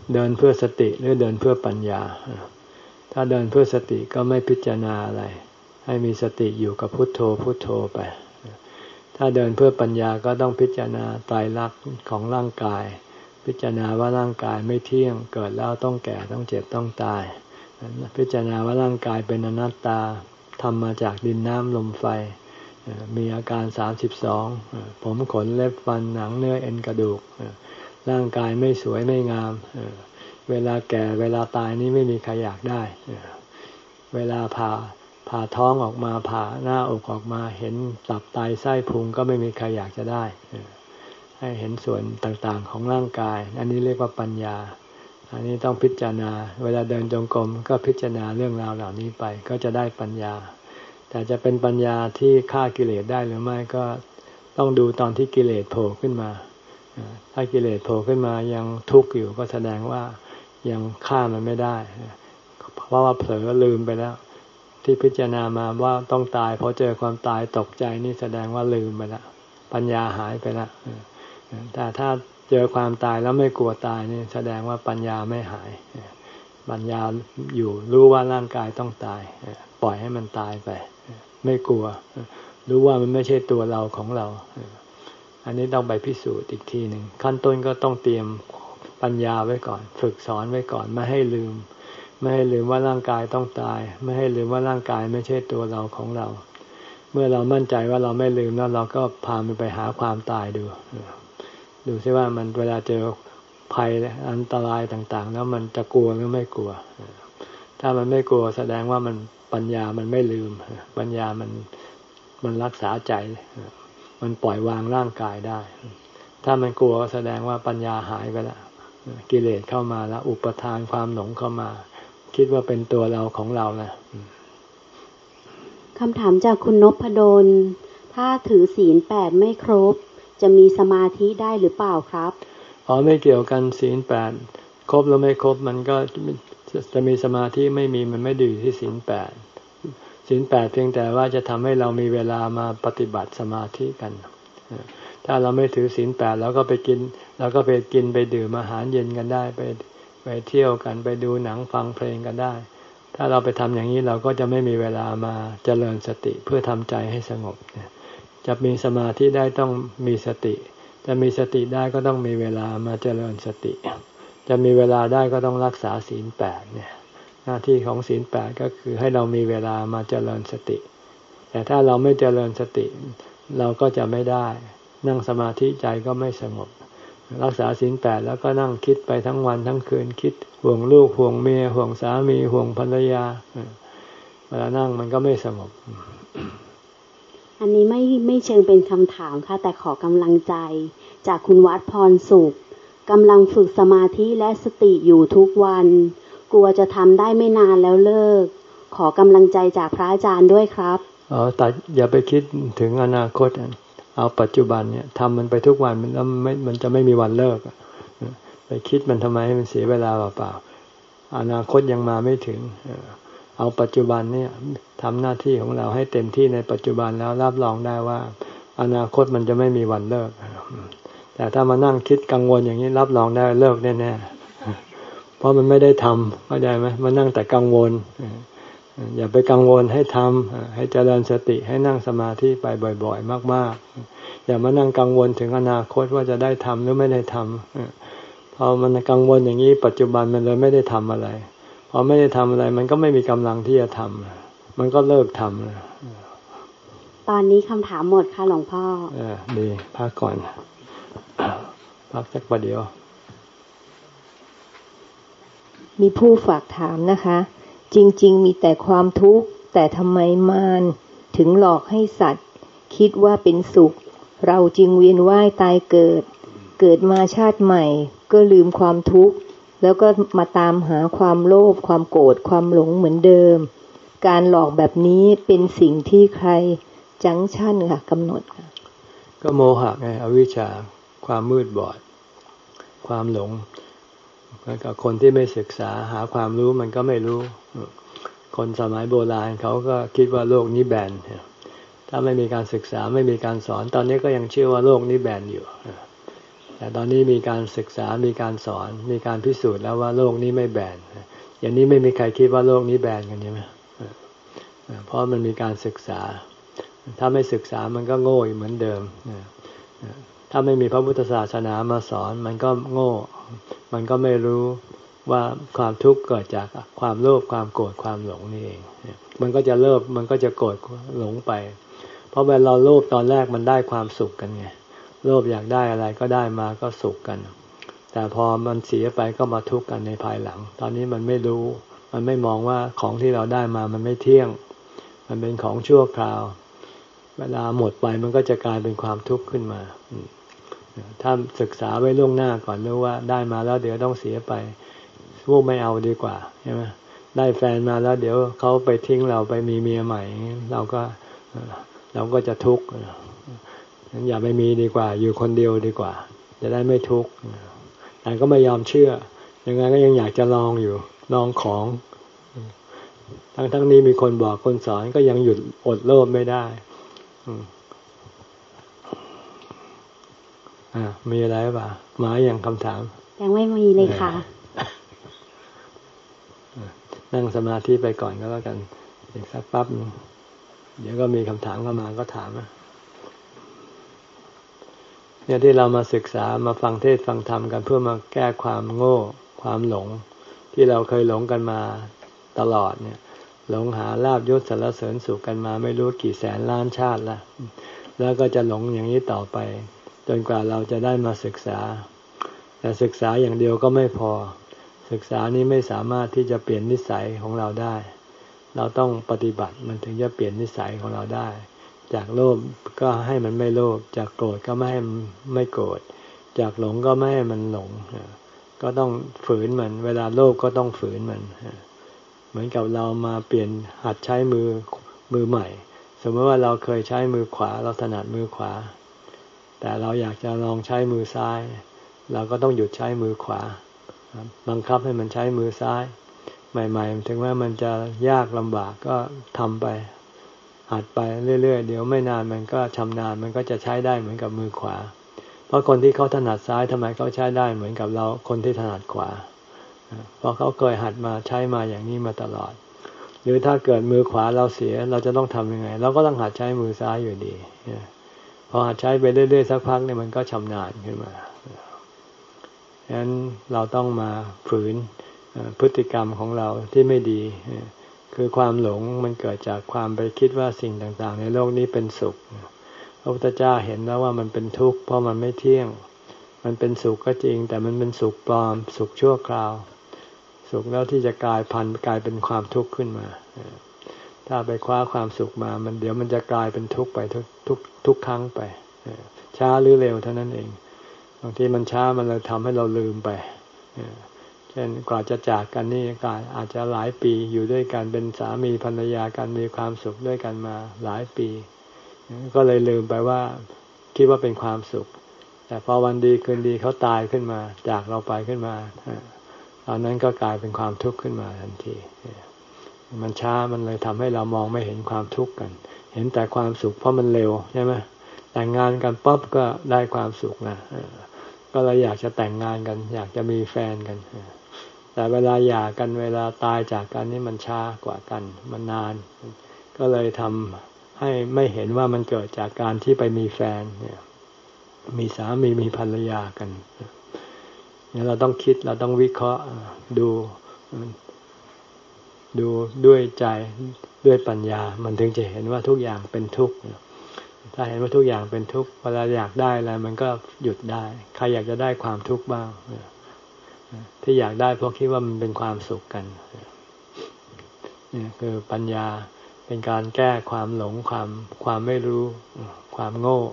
เดินเพื่อสติหรือเดินเพื่อปัญญาถ้าเดินเพื่อสติก็ไม่พิจารณาอะไรให้มีสติอยู่กับพุทโธพุทโธไปถ้าเดินเพื่อปัญญาก็ต้องพิจารณาไตรลักษณ์ของร่างกายพิจารณาว่าร่างกายไม่เที่ยงเกิดแล้วต้องแก่ต้องเจ็บต้องตายพิจารณาว่าร่างกายเป็นอนัตตาทำมาจากดินน้ำลมไฟมีอาการสามสิบสองผมขนเล็บฟันหนังเนื้อเอ็นกระดูกร่างกายไม่สวยไม่งามเวลาแก่เวลาตายนี่ไม่มีใครอยากได้เวลาผ่าผ่าท้องออกมาผ่าหน้าอกออกมาเห็นตับไตไส้พุงก็ไม่มีใครอยากจะได้ให้เห็นส่วนต่างๆของร่างกายอันนี้เรียกว่าปัญญาอันนี้ต้องพิจารณาเวลาเดินจงกรมก็พิจารณาเรื่องราวเหล่านี้ไปก็จะได้ปัญญาแต่จะเป็นปัญญาที่ฆ่ากิเลสได้หรือไม่ก็ต้องดูตอนที่กิเลสโผล่ขึ้นมาถ้ากิเลสโผล่ขึ้นมายังทุกข์อยู่ก็แสดงว่ายังฆ่ามันไม่ได้เพราะว่าเผลอลืมไปแล้วที่พิจารณามาว่าต้องตายพอเจอความตายตกใจนี่แสดงว่าลืมไปแล้วปัญญาหายไปแล้วแต่ถ้าเจอความตายแล้วไม่กลัวตายนี่แสดงว่าปัญญาไม่หายปัญญาอยู่รู้ว่าร่างกายต้องตายปล่อยให้มันตายไปไม่กลัวรู้ว่ามันไม่ใช่ตัวเราของเราอันนี้ต้องไปพิสูจน์อีกทีหนึ่งขั้นต้นก็ต้องเตรียมปัญญาไว้ก่อนฝึกสอนไว้ก่อนไม่ให้ลืมไม่ให้ลืมว่าร่างกายต้องตายไม่ให้ลืมว่าร่างกายไม่ใช่ตัวเราของเราเมื่อเรามั่นใจว่าเราไม่ลืมแล้วเราก็พามันไปหาความตายดูดูซิว่ามันเวลาเจอภัยอันตรายต่างๆแล้วมันจะกลัวหรือไม่กลัวถ้ามันไม่กลัวแสดงว่ามันปัญญามันไม่ลืมปัญญามันมันรักษาใจมันปล่อยวางร่างกายได้ถ้ามันกลัวแสดงว่าปัญญาหายไปแล้วกิเลสเข้ามาแล้วอุปทานความหลงเข้ามาคิดว่าเป็นตัวเราของเรานะคำถามจากคุณนพดลถ้าถือศีลแปดไม่ครบจะมีสมาธิได้หรือเปล่าครับอ๋อไม่เกี่ยวกันศีลแปดครบแล้วไม่ครบมันก็จะมีสมาธิไม่มีมันไม่ดีที่ศีลแปดศีลแปดเพียงแต่ว่าจะทำให้เรามีเวลามาปฏิบัติสมาธิกันถ้าเราไม่ถือศีลแปดเราก็ไปกินเราก็ไปกินไปดื่มอาหารเย็นกันได้ไปไปเที่ยวกันไปดูหนังฟังเพลงกันได้ถ้าเราไปทำอย่างนี้เราก็จะไม่มีเวลามาเจริญสติเพื่อทำใจให้สงบจะมีสมาธิได้ต้องมีสติจะมีสติได้ก็ต้องมีเวลามาเจริญสติจะมีเวลาได้ก็ต้องรักษาศีลแปดเนี่ยหน้าที่ของศีลแปดก็คือให้เรามีเวลามาเจริญสติแต่ถ้าเราไม่เจริญสติเราก็จะไม่ได้นั่งสมาธิใจก็ไม่สงบรักษาศีลแปดแล้วก็นั่งคิดไปทั้งวันทั้งคืนคิดห่วงลูกห่วงเมียห่วงสามีห่วงภรรยาเวลานั่งมันก็ไม่สงบอันนี้ไม่ไม่เชิงเป็นคำถามค่ะแต่ขอกำลังใจจากคุณวัดพรสุขกำลังฝึกสมาธิและสติอยู่ทุกวันกลัวจะทำได้ไม่นานแล้วเลิกขอกำลังใจจากพระอาจารย์ด้วยครับอ๋อแต่อย่าไปคิดถึงอนาคตเอาปัจจุบันเนี่ยทำมันไปทุกวันมันแล้วไม่มันจะไม่มีวันเลิกไปคิดมันทำไมให้มันเสียเวลาเปล่าๆอนาคตยังมาไม่ถึงเอาปัจจุบันเนี่ยทำหน้าที่ของเราให้เต็มที่ในปัจจุบันแล้วรับรองได้ว่าอนาคตมันจะไม่มีวันเลิกแต่ถ้ามานั่งคิดกังวลอย่างนี้รับรองได้เลิกแน่ๆเพราะมันไม่ได้ทำเข้าใจไหมมานั่งแต่กังวลอย่าไปกังวลให้ทำให้เจริญสติให้นั่งสมาธิไปบ่อยๆมากๆอย่ามานั่งกังวลถึงอนาคตว่าจะได้ทำหรือไม่ได้ทำพอมันกังวลอย่างนี้ปัจจุบันมันเลยไม่ได้ทำอะไรพอไม่ได้ทำอะไรมันก็ไม่มีกำลังที่จะทำมันก็เลิกทำตอนนี้คำถามหมดค่ะหลวงพ่อเออดีพักก่อนพักสักประเดี๋ยวมีผู้ฝากถามนะคะจริงๆมีแต่ความทุกข์แต่ทำไมมารถึงหลอกให้สัตว์คิดว่าเป็นสุขเราจึงเวียนว่ายตายเกิดเกิดมาชาติใหม่ก็ลืมความทุกข์แล้วก็มาตามหาความโลภความโกรธความหลงเหมือนเดิมการหลอกแบบนี้เป็นสิ่งที่ใครจังชั่นค่ะกำหนดค่ะก็โมหะไงอวิชชาความมืดบอดความหลงแล้วก็คนที่ไม่ศึกษาหาความรู้มันก็ไม่รู้คนสมัยโบราณเขาก็คิดว่าโลกนี้แบนถ้าไม่มีการศึกษาไม่มีการสอนตอนนี้ก็ยังเชื่อว่าโลกนี้แบนอยู่แต่ตอนนี้มีการศึกษามีการสอนมีการพิสูจน์แล้วว่าโลกนี้ไม่แบนอย่างนี้ไม่มีใครคิดว่าโลกนี้แบนกันใช่ไหมเพราะมันมีการศึกษาถ้าไม่ศึกษามันก็โง่เหมือนเดิมถ้าไม่มีพระพุทธศาสนามาสอนมันก็โง่มันก็ไม่รู้ว่าความทุกข์เกิดจากความโลภความโกรธความหลงนี่เองมันก็จะเลิกมันก็จะโกรธหลงไปเพราะเวลาเราโลภตอนแรกมันได้ความสุขกันไงโลภอยากได้อะไรก็ได้มาก็สุขกันแต่พอมันเสียไปก็มาทุกข์กันในภายหลังตอนนี้มันไม่รู้มันไม่มองว่าของที่เราได้มามันไม่เที่ยงมันเป็นของชั่วคราวเวลาหมดไปมันก็จะกลายเป็นความทุกข์ขึ้นมาถ้าศึกษาไว้ล่วงหน้าก่อนรู้ว่าได้มาแล้วเดี๋ยวต้องเสียไปพวกไม่เอาดีกว่าใช่ไหมได้แฟนมาแล้วเดี๋ยวเขาไปทิ้งเราไปมีเมียใหม่เราก็เราก็จะทุกข์งั้นอย่าไปมีดีกว่าอยู่คนเดียวดีกว่าจะได้ไม่ทุกข์แต่ก็ไม่ยอมเชื่อยังไงก็ยังอยากจะลองอยู่ลองของทั้งทั้งนี้มีคนบอกคนสอนก็ยังหยุดอดโลภไม่ได้อ่ามีอะไรป่ะหมาอย่างคำถามยังไม่มีเลยค่ะนั่งสมาธิไปก่อนก็แล้วกันอีกสักปั๊บเดี๋ยวก็มีคำถามเข้ามาก็ถามเนี่ยที่เรามาศึกษามาฟังเทศน์ฟังธรรมกันเพื่อมาแก้ความโง่ความหลงที่เราเคยหลงกันมาตลอดเนี่ยหลงหาลาภยศสรรเสริญสุขกันมาไม่รู้กี่แสนล้านชาติแล้วแล้วก็จะหลงอย่างนี้ต่อไปจนกว่าเราจะได้มาศึกษาแต่ศึกษาอย่างเดียวก็ไม่พอศึกษานี้ไม่สามารถที่จะเปลี่ยนนิสัยของเราได้เราต้องปฏิบัติมันถึงจะเปลี่ยนนิสัยของเราได้จากโลภก็ให้มันไม่โลภจากโกรธก็ไม่ให้มันไม่โกรธจากหลงก็ไม่ให้มันหลงก็ต้องฝืนมันเวลาโลภก็ต้องฝืนมันเหมือนกับเรามาเปลี่ยนหัดใช้มือมือใหม่สมมติว่าเราเคยใช้มือขวาเราถนัดมือขวาแต่เราอยากจะลองใช้มือซ้ายเราก็ต้องหยุดใช้มือขวาบังคับให้มันใช้มือซ้ายใหม่ๆถึงแม้มันจะยากลำบากก็ทำไปหัดไปเรื่อยๆเดี๋ยวไม่นานมันก็ชำนาญมันก็จะใช้ได้เหมือนกับมือขวาเพราะคนที่เขาถนัดซ้ายทำไมเขาใช้ได้เหมือนกับเราคนที่ถนัดขวาเพราะเขาเคยหัดมาใช้มาอย่างนี้มาตลอดหรือถ้าเกิดมือขวาเราเสียเราจะต้องทำยังไงเราก็ต้องหัดใช้มือซ้ายอยู่ดีพอหัดใช้ไปเรื่อยๆสักพักเนี่ยมันก็ชำนาญขึ้นมาฉะนั้นเราต้องมาฝืนพฤติกรรมของเราที่ไม่ดีคือความหลงมันเกิดจากความไปคิดว่าสิ่งต่างๆในโลกนี้เป็นสุขพระพุทธเจ้าเห็นแล้วว่ามันเป็นทุกข์เพราะมันไม่เที่ยงมันเป็นสุขก็จริงแต่มันเป็นสุขปลอมสุขชั่วคราวสุขแล้วที่จะกลายพันธุ์กลายเป็นความทุกข์ขึ้นมาถ้าไปคว้าความสุขมามันเดี๋ยวมันจะกลายเป็นทุกข์ไปทุกทุกทุกครั้งไปช้าหรือเร็วเท่านั้นเองบางทีมันช้ามันเลยทำให้เราลืมไปเช่นกว่าจะจากกันนี่ก็อาจจะหลายปีอยู่ด้วยกันเป็นสามีภรรยากันมีความสุขด้วยกันมาหลายปีก็เลยลืมไปว่าคิดว่าเป็นความสุขแต่พอวันดีคืนดีเขาตายขึ้นมาจากเราไปขึ้นมาตอนนั้นก็กลายเป็นความทุกข์ขึ้นมาทันทีมันช้ามันเลยทำให้เรามองไม่เห็นความทุกข์กันเห็นแต่ความสุขเพราะมันเร็วใช่ไหมแต่งงานกันป๊อบก็ได้ความสุขนะก็เลยอยากจะแต่งงานกันอยากจะมีแฟนกันแต่เวลาหย่ากันเวลาตายจากกันนี่มันช้ากว่ากันมันนานก็เลยทำให้ไม่เห็นว่ามันเกิดจากการที่ไปมีแฟนเนี่ยมีสามีมีภรรยากันเนี่ยเราต้องคิดเราต้องวิเคราะห์ดูดูด้วยใจด้วยปัญญามันถึงจะเห็นว่าทุกอย่างเป็นทุกข์ถ้าเห็นว่าทุกอย่างเป็นทุกข์เวลาอยากได้อะไรมันก็หยุดได้ใครอยากจะได้ความทุกข์บ้างที่อยากได้เพราะคิดว่ามันเป็นความสุขกันนี่คือปัญญาเป็นการแก้ความหลงความความไม่รู้ความโง่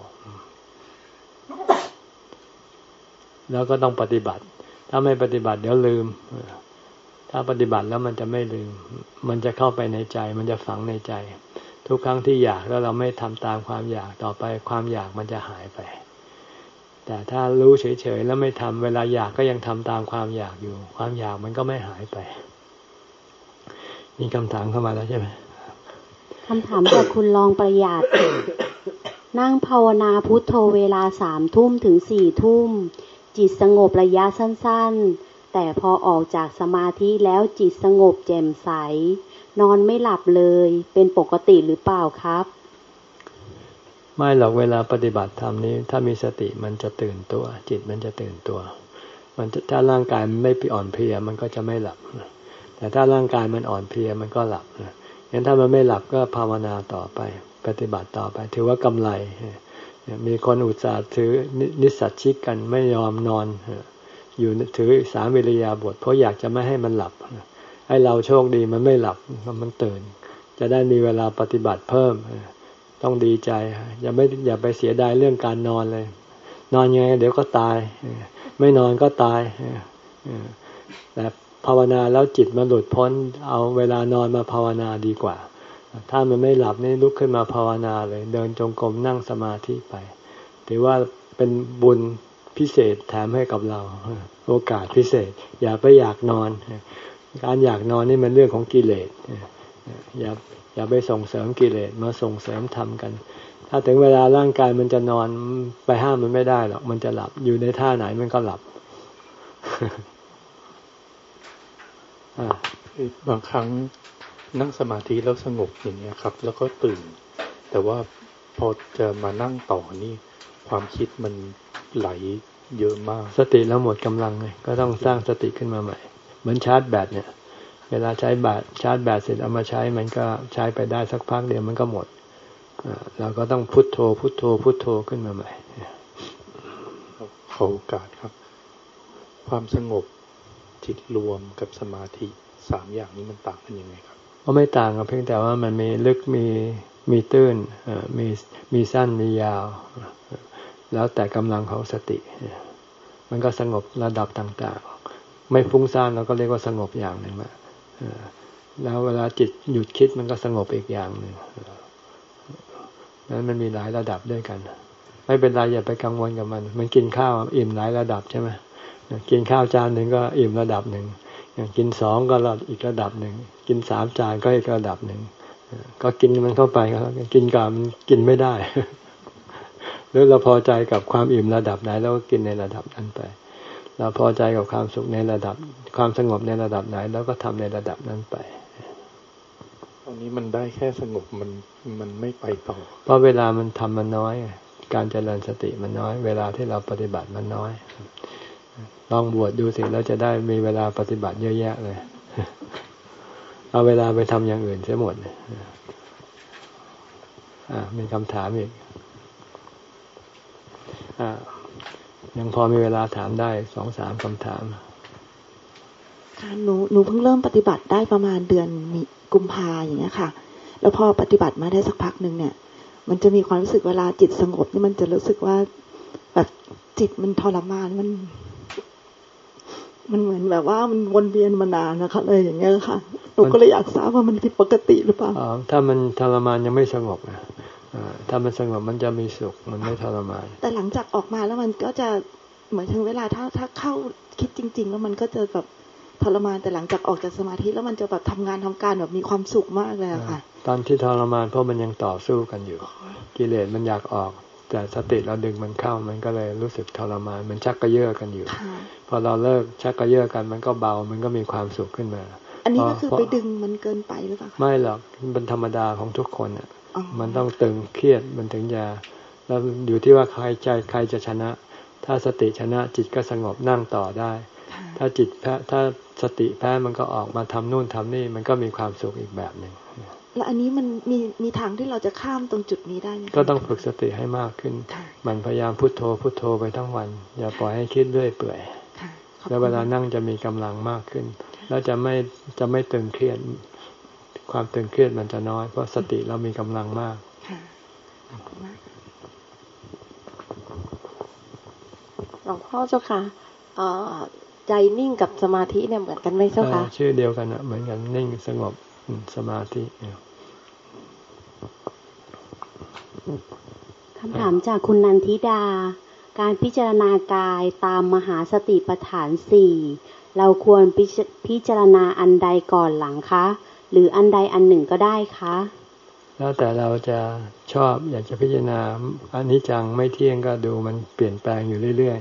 แล้วก็ต้องปฏิบัติถ้าไม่ปฏิบัติเดี๋ยวลืมถ้าปฏิบัติแล้วมันจะไม่ลืมมันจะเข้าไปในใจมันจะฝังในใจทุกครั้งที่อยากแล้วเราไม่ทำตามความอยากต่อไปความอยากมันจะหายไปแต่ถ้ารู้เฉยๆแล้วไม่ทำเวลาอยากก็ยังทำตามความอยากอยู่ความอยากมันก็ไม่หายไปมีคำถามเข้ามาแล้วใช่ไหมคำถามจากคุณลองประหยัด นั่งภาวนาพุทโธเวลาสามทุ่มถึงสี่ทุ่มจิตสงบระยะสั้นๆแต่พอออกจากสมาธิแล้วจิตสงบแจ่มใสนอนไม่หลับเลยเป็นปกติหรือเปล่าครับไม่หรอกเวลาปฏิบัติธรรมนี้ถ้ามีสติมันจะตื่นตัวจิตมันจะตื่นตัวมันจะถ้าร่างกายมันไม่อ่อนเพลียมันก็จะไม่หลับแต่ถ้าร่างกายมันอ่อนเพลียมันก็หลับงั้นถ้ามันไม่หลับก็ภาวนาต่อไปปฏิบัติต่อไปถือว่ากำไรมีคนอุตส่าห์ถือนิสสัชชิกกันไม่ยอมนอนอยู่ถือสามอิริยาบถเพราะอยากจะไม่ให้มันหลับให้เราโชคดีมันไม่หลับมันตื่นจะได้มีเวลาปฏิบัติเพิ่มต้องดีใจอย่าไม่อย่าไปเสียดายเรื่องการนอนเลยนอนยังไงเดี๋ยวก็ตายไม่นอนก็ตายแต่ภาวนาแล้วจิตมันหลุดพ้นเอาเวลานอนมาภาวนาดีกว่าถ้ามันไม่หลับนี่ลุกขึ้นมาภาวนาเลยเดินจงกรมนั่งสมาธิไปถือว่าเป็นบุญพิเศษแถมให้กับเราโอกาสพิเศษอย่าไปอยากนอนการอยากนอนนี่มันเรื่องของกิเลสอย่าอย่าไปส่งเสริมกิเลสมาส่งเสริมธรรมกันถ้าถึงเวลาร่างกายมันจะนอนไปห้ามมันไม่ได้หรอกมันจะหลับอยู่ในท่าไหนมันก็หลับบางครั้งนั่งสมาธิแล้วสงบอย่างเงี้ยครับแล้วก็ตื่นแต่ว่าพอจะมานั่งต่อนี่ความคิดมันไหลเยอะมากสติแล้วหมดกำลังเลยก็ต้องสร้างสติขึ้นมาใหม่เหมือนชาร์จแบตเนี่ยเวลาใช้แบตชาร์จแบตเสร็จเอามาใช้มันก็ใช้ไปได้สักพักเดียวมันก็หมดเราก็ต้องพุทโธพุทโธพุทโธขึ้นมาใหม่ขอโอกาสครับความสงบจิตรวมกับสมาธิสามอย่างนี้มันต่างกันยังไงครับก็ไม่ต่างกันเพียงแต่ว่ามันมีลึกมีมีตื้นมีมีสั้นมียาวแล้วแต่กำลังของสติมันก็สงบระดับต่างๆไม่ฟุ้งซ่านเราก็เรียกว่าสงบอย่างหนึ่งละแล้วเวลาจิตหยุดคิดมันก็สงบอีกอย่างหนึ่งนั้นมันมีหลายระดับด้วยกันไม่เป็นไรอย่าไปกังวลกับมันมันกินข้าวอิ่มหลายระดับใช่ไหมกินข้าวจานหนึ่งก็อิ่มระดับหนึ่งกินสองก็อีกระดับหนึ่งกินสามจานก็อีกระดับหนึ่งก็กินมันเข้าไปครับกินกับมันกินไม่ได้หรือเราพอใจกับความอิ่มระดับไหนเราก็กินในระดับนั้นไปเราพอใจกับความสุขในระดับความสงบในระดับไหนเราก็ทำในระดับนั้นไปตอนนี้มันได้แค่สงบมันมันไม่ไปต่อเพราะเวลามันทำมันน้อยการเจริญสติมันน้อยเวลาที่เราปฏิบัติมันน้อยลองบวชดูสิแล้วจะได้มีเวลาปฏิบัติเยอะแยะเลยเอาเวลาไปทำอย่างอื่นเสียหมดอ่ามีคำถามอีกอ่ายังพอมีเวลาถามได้สองสามคำถามค่ะหนูหนูเพิ่งเริ่มปฏิบัติได้ประมาณเดือนมีกุมภาอย่างเงี้ยค่ะแล้วพอปฏิบัติมาได้สักพักหนึ่งเนี่ยมันจะมีความรู้สึกเวลาจิตสงบนี่มันจะรู้สึกว่าแบบจิตมันทรมานมันมันเหมือนแบบว่ามันวนเวียนมานานนะคะเลยอย่างเงี้ยค่ะหนูก็เลยอยากทราบว่ามันผิดปกติหรือเปล่าอ๋อถ้ามันทรมานยังไม่สงบนะถ้ามันสงบมันจะมีสุขมันไม่ทรมานแต่หลังจากออกมาแล้วมันก็จะเหมือนถึงเวลาถ้าถ้าเข้าคิดจริงๆแล้วมันก็จะแบบทรมานแต่หลังจากออกจากสมาธิแล้วมันจะแบบทำงานทำการแบบมีความสุขมากเลยอะค่ะตอนที่ทรมานเพราะมันยังต่อสู้กันอยู่กิเลสมันอยากออกแต่สติเราดึงมันเข้ามันก็เลยรู้สึกทรมานมันชักกระเยาะกันอยู่พอเราเลิกชักกระเยาะกันมันก็เบามันก็มีความสุขขึ้นมาอันนี้ก็คือไปดึงมันเกินไปหรือเปล่าไม่หรอกมันเป็นธรรมดาของทุกคนอ่ะมันต้องตึงเครียดมันถึงจะแล้วอยู่ที่ว่าใครใจใครจะชนะถ้าสติชนะจิตก็สงบนั่งต่อได้ถ้าจิตแพ้ถ้าสติแพ้มันก็ออกมาทำนู่นทำนี่มันก็มีความสุขอีกแบบหนึ่งแล้วอันนี้มันมีมีทางที่เราจะข้ามตรงจุดนี้ได้ไหมก็ต้องฝึกสติให้มากขึ้นมันพยายามพุทโธพุทโธไปทั้งวันอย่าปล่อยให้คิดเรื่อยเปื่อยแล้วเวลานั่งจะมีกำลังมากขึ้นแล้วจะไม่จะไม่ตึงเครียดความตึงเครียดมันจะน้อยเพราะสติเรามีกำลังมากหลวงพ่อเจ้าค่ะใจนิ่งกับสมาธิเนี่ยเหมือนกันไหมเจ้าค่ะชื่อเดียวกันนะเหมือนกันนิ่งสงบสมาธิคำถามจากคุณนันทิดาการพิจารณากายตามมหาสติปัฏฐานสี่เราควรพิจารณาอันใดก่อนหลังคะหรืออันใดอันหนึ่งก็ได้คะแล้วแต่เราจะชอบอยากจะพิจารณาอนิจจังไม่เที่ยงก็ดูมันเปลี่ยนแปลงอยู่เรื่อยๆ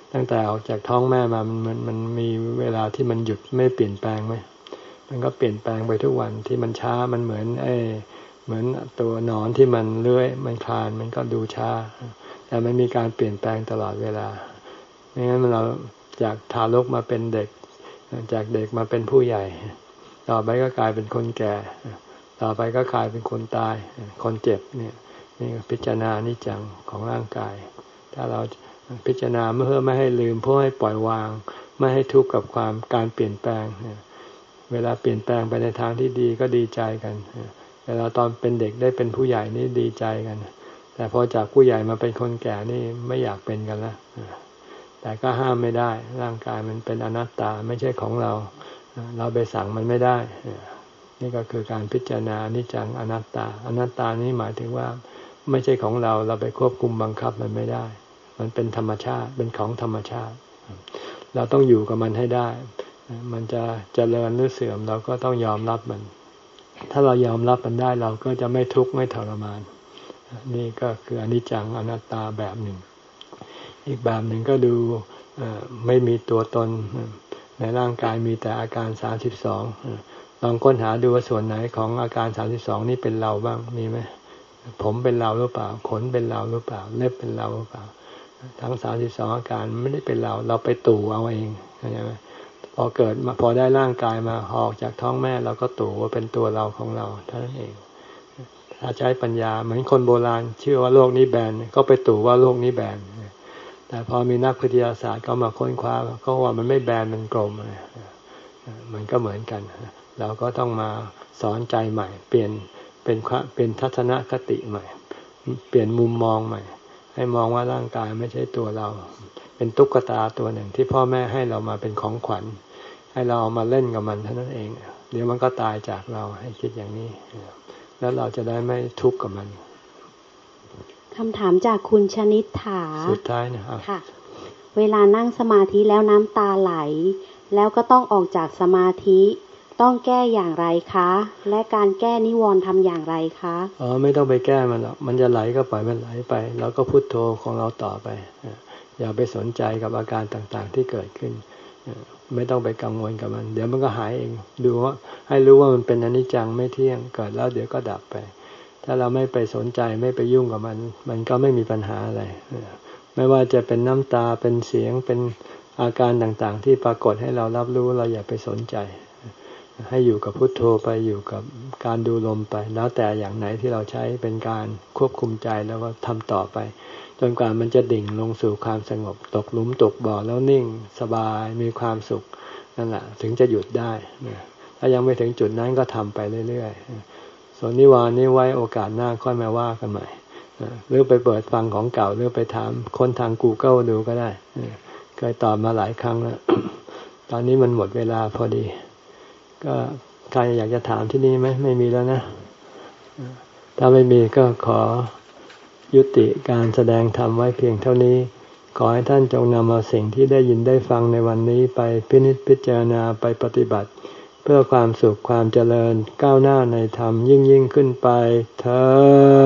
ตั้งแต่ออกจากท้องแม่มามันมันมันมีเวลาที่มันหยุดไม่เปลี่ยนแปลงไหมมันก็เปลี่ยนแปลงไปทุกวันที่มันช้ามันเหมือนไอ้เหมือนตัวหนอนที่มันเลื้อยมันคลานมันก็ดูช้าแต่มันมีการเปลี่ยนแปลงตลอดเวลาไม่งั้นเราจากทารกมาเป็นเด็กจากเด็กมาเป็นผู้ใหญ่ต่อไปก็กลายเป็นคนแก่ต่อไปก็กลายเป็นคนตายคนเจ็บเนี่ยนี่พิจารณานิจจังของร่างกายถ้าเราพิจารณาเพื่อไม่ให้ลืมเพื่อให้ปล่อยวางไม่ให้ทุกข์กับความการเปลี่ยนแปลงเวลาเปลี่ยนแปลงไปในทางที่ดีก็ดีใจกันเวลาตอนเป็นเด็กได้เป็นผู้ใหญ่นี่ดีใจกันแต่พอจากผู้ใหญ่มาเป็นคนแก่นี่ไม่อยากเป็นกันแล้วแต่ก็ห้ามไม่ได้ร่างกายมันเป็นอนัตตาไม่ใช่ของเราเราไปสั่งมันไม่ได้นี่ก็คือการพิจารณาอนิจจังอนัตตาอนัตตานี้หมายถึงว่าไม่ใช่ของเราเราไปควบคุมบังคับมันไม่ได้มันเป็นธรรมชาติเป็นของธรรมชาติเราต้องอยู่กับมันให้ได้มันจะเจริญหรือเสื่อมเราก็ต้องยอมรับมันถ้าเรายอมรับมันได้เราก็จะไม่ทุกข์ไม่ทรมานนี่ก็คืออนิจจังอนัตตาแบบหนึ่งอีกแบบหนึ่งก็ดูไม่มีตัวตนในร่างกายมีแต่อาการสามสิบสองลองค้นหาดูว่าส่วนไหนของอาการสามสิบสองนี่เป็นเราบ้างมีไหมผมเป็นเราหรือเปล่าขนเป็นเราหรือเปล่าเล็บเป็นเราหรือเปล่าทั้งสามสิบสองอาการไม่ได้เป็นเราเราไปตู่เอาเองใช่ไหมพอเกิดมาพอได้ร่างกายมาออกจากท้องแม่เราก็ตู่ว่าเป็นตัวเราของเราเท่านั้นเองถ้าใช้ปัญญาเหมือนคนโบราณเชื่อว่าโลกนี้แบนก็ไปตู่ว่าโลกนี้แบนแต่พอมีนักวิทยาศาสตร์ก็มาค้นคว้าก็ว่ามันไม่แบนมันกลมมันก็เหมือนกันเราก็ต้องมาสอนใจใหม่เปลี่ยนเป็นเป็นทัศนคติใหม่เปลี่ยนมุมมองใหม่ให้มองว่าร่างกายไม่ใช่ตัวเราเป็นตุ๊กตาตัวหนึ่งที่พ่อแม่ให้เรามาเป็นของขวัญให้เราเอามาเล่นกับมันเท่านั้นเองเดี๋ยวมันก็ตายจากเราให้คิดอย่างนี้แล้วเราจะได้ไม่ทุกข์กับมันคำถามจากคุณชนิษฐาสุดท้ายนะครับค่ะเวลานั่งสมาธิแล้วน้ำตาไหลแล้วก็ต้องออกจากสมาธิต้องแก้อย่างไรคะและการแก้นิวรณ์ทำอย่างไรคะอ๋อไม่ต้องไปแก้มันหรอกมันจะไหลก็ปล่อยมันไหลไปแล้วก็พุทโธของเราต่อไปอย่าไปสนใจกับอาการต่างๆที่เกิดขึ้นไม่ต้องไปกังวลกับมันเดี๋ยวมันก็หายเองดูว่าให้รู้ว่ามันเป็นอนิจจังไม่เที่ยงเกิดแล้วเดี๋ยวก็ดับไปถ้าเราไม่ไปสนใจไม่ไปยุ่งกับมันมันก็ไม่มีปัญหาอะไรไม่ว่าจะเป็นน้ำตาเป็นเสียงเป็นอาการต่างๆที่ปรากฏให้เรารับรู้เราอย่าไปสนใจให้อยู่กับพุทโธไปอยู่กับการดูลมไปแล้วแต่อย่างไหนที่เราใช้เป็นการควบคุมใจแล้วก็ทำต่อไปจนกว่ามันจะดิ่งลงสู่ความสงบตกหลุมตกบ่อแล้วนิ่งสบายมีความสุขนั่นแหละถึงจะหยุดได้ถ้ายังไม่ถึงจุดนั้นก็ทำไปเรื่อยๆส่วนนิวรณ์นี้ไว้โอกาสหน้าค่อยมาว่ากันใหม่หรือไปเปิดฟังของเก่าหรือไปถามคนทาง Google ดูก็ได้เคยตอบมาหลายครั้งแล้ว ตอนนี้มันหมดเวลาพอดีก็ใครอยากจะถามที่นี่ไหมไม่มีแล้วนะถ้าไม่มีก็ขอยุติการแสดงธรรมไว้เพียงเท่านี้ขอให้ท่านจงนำเอาสิ่งที่ได้ยินได้ฟังในวันนี้ไปพินิจพิจารณาไปปฏิบัติเพื่อความสุขความเจริญก้าวหน้าในธรรมยิ่งยิ่งขึ้นไปเถิด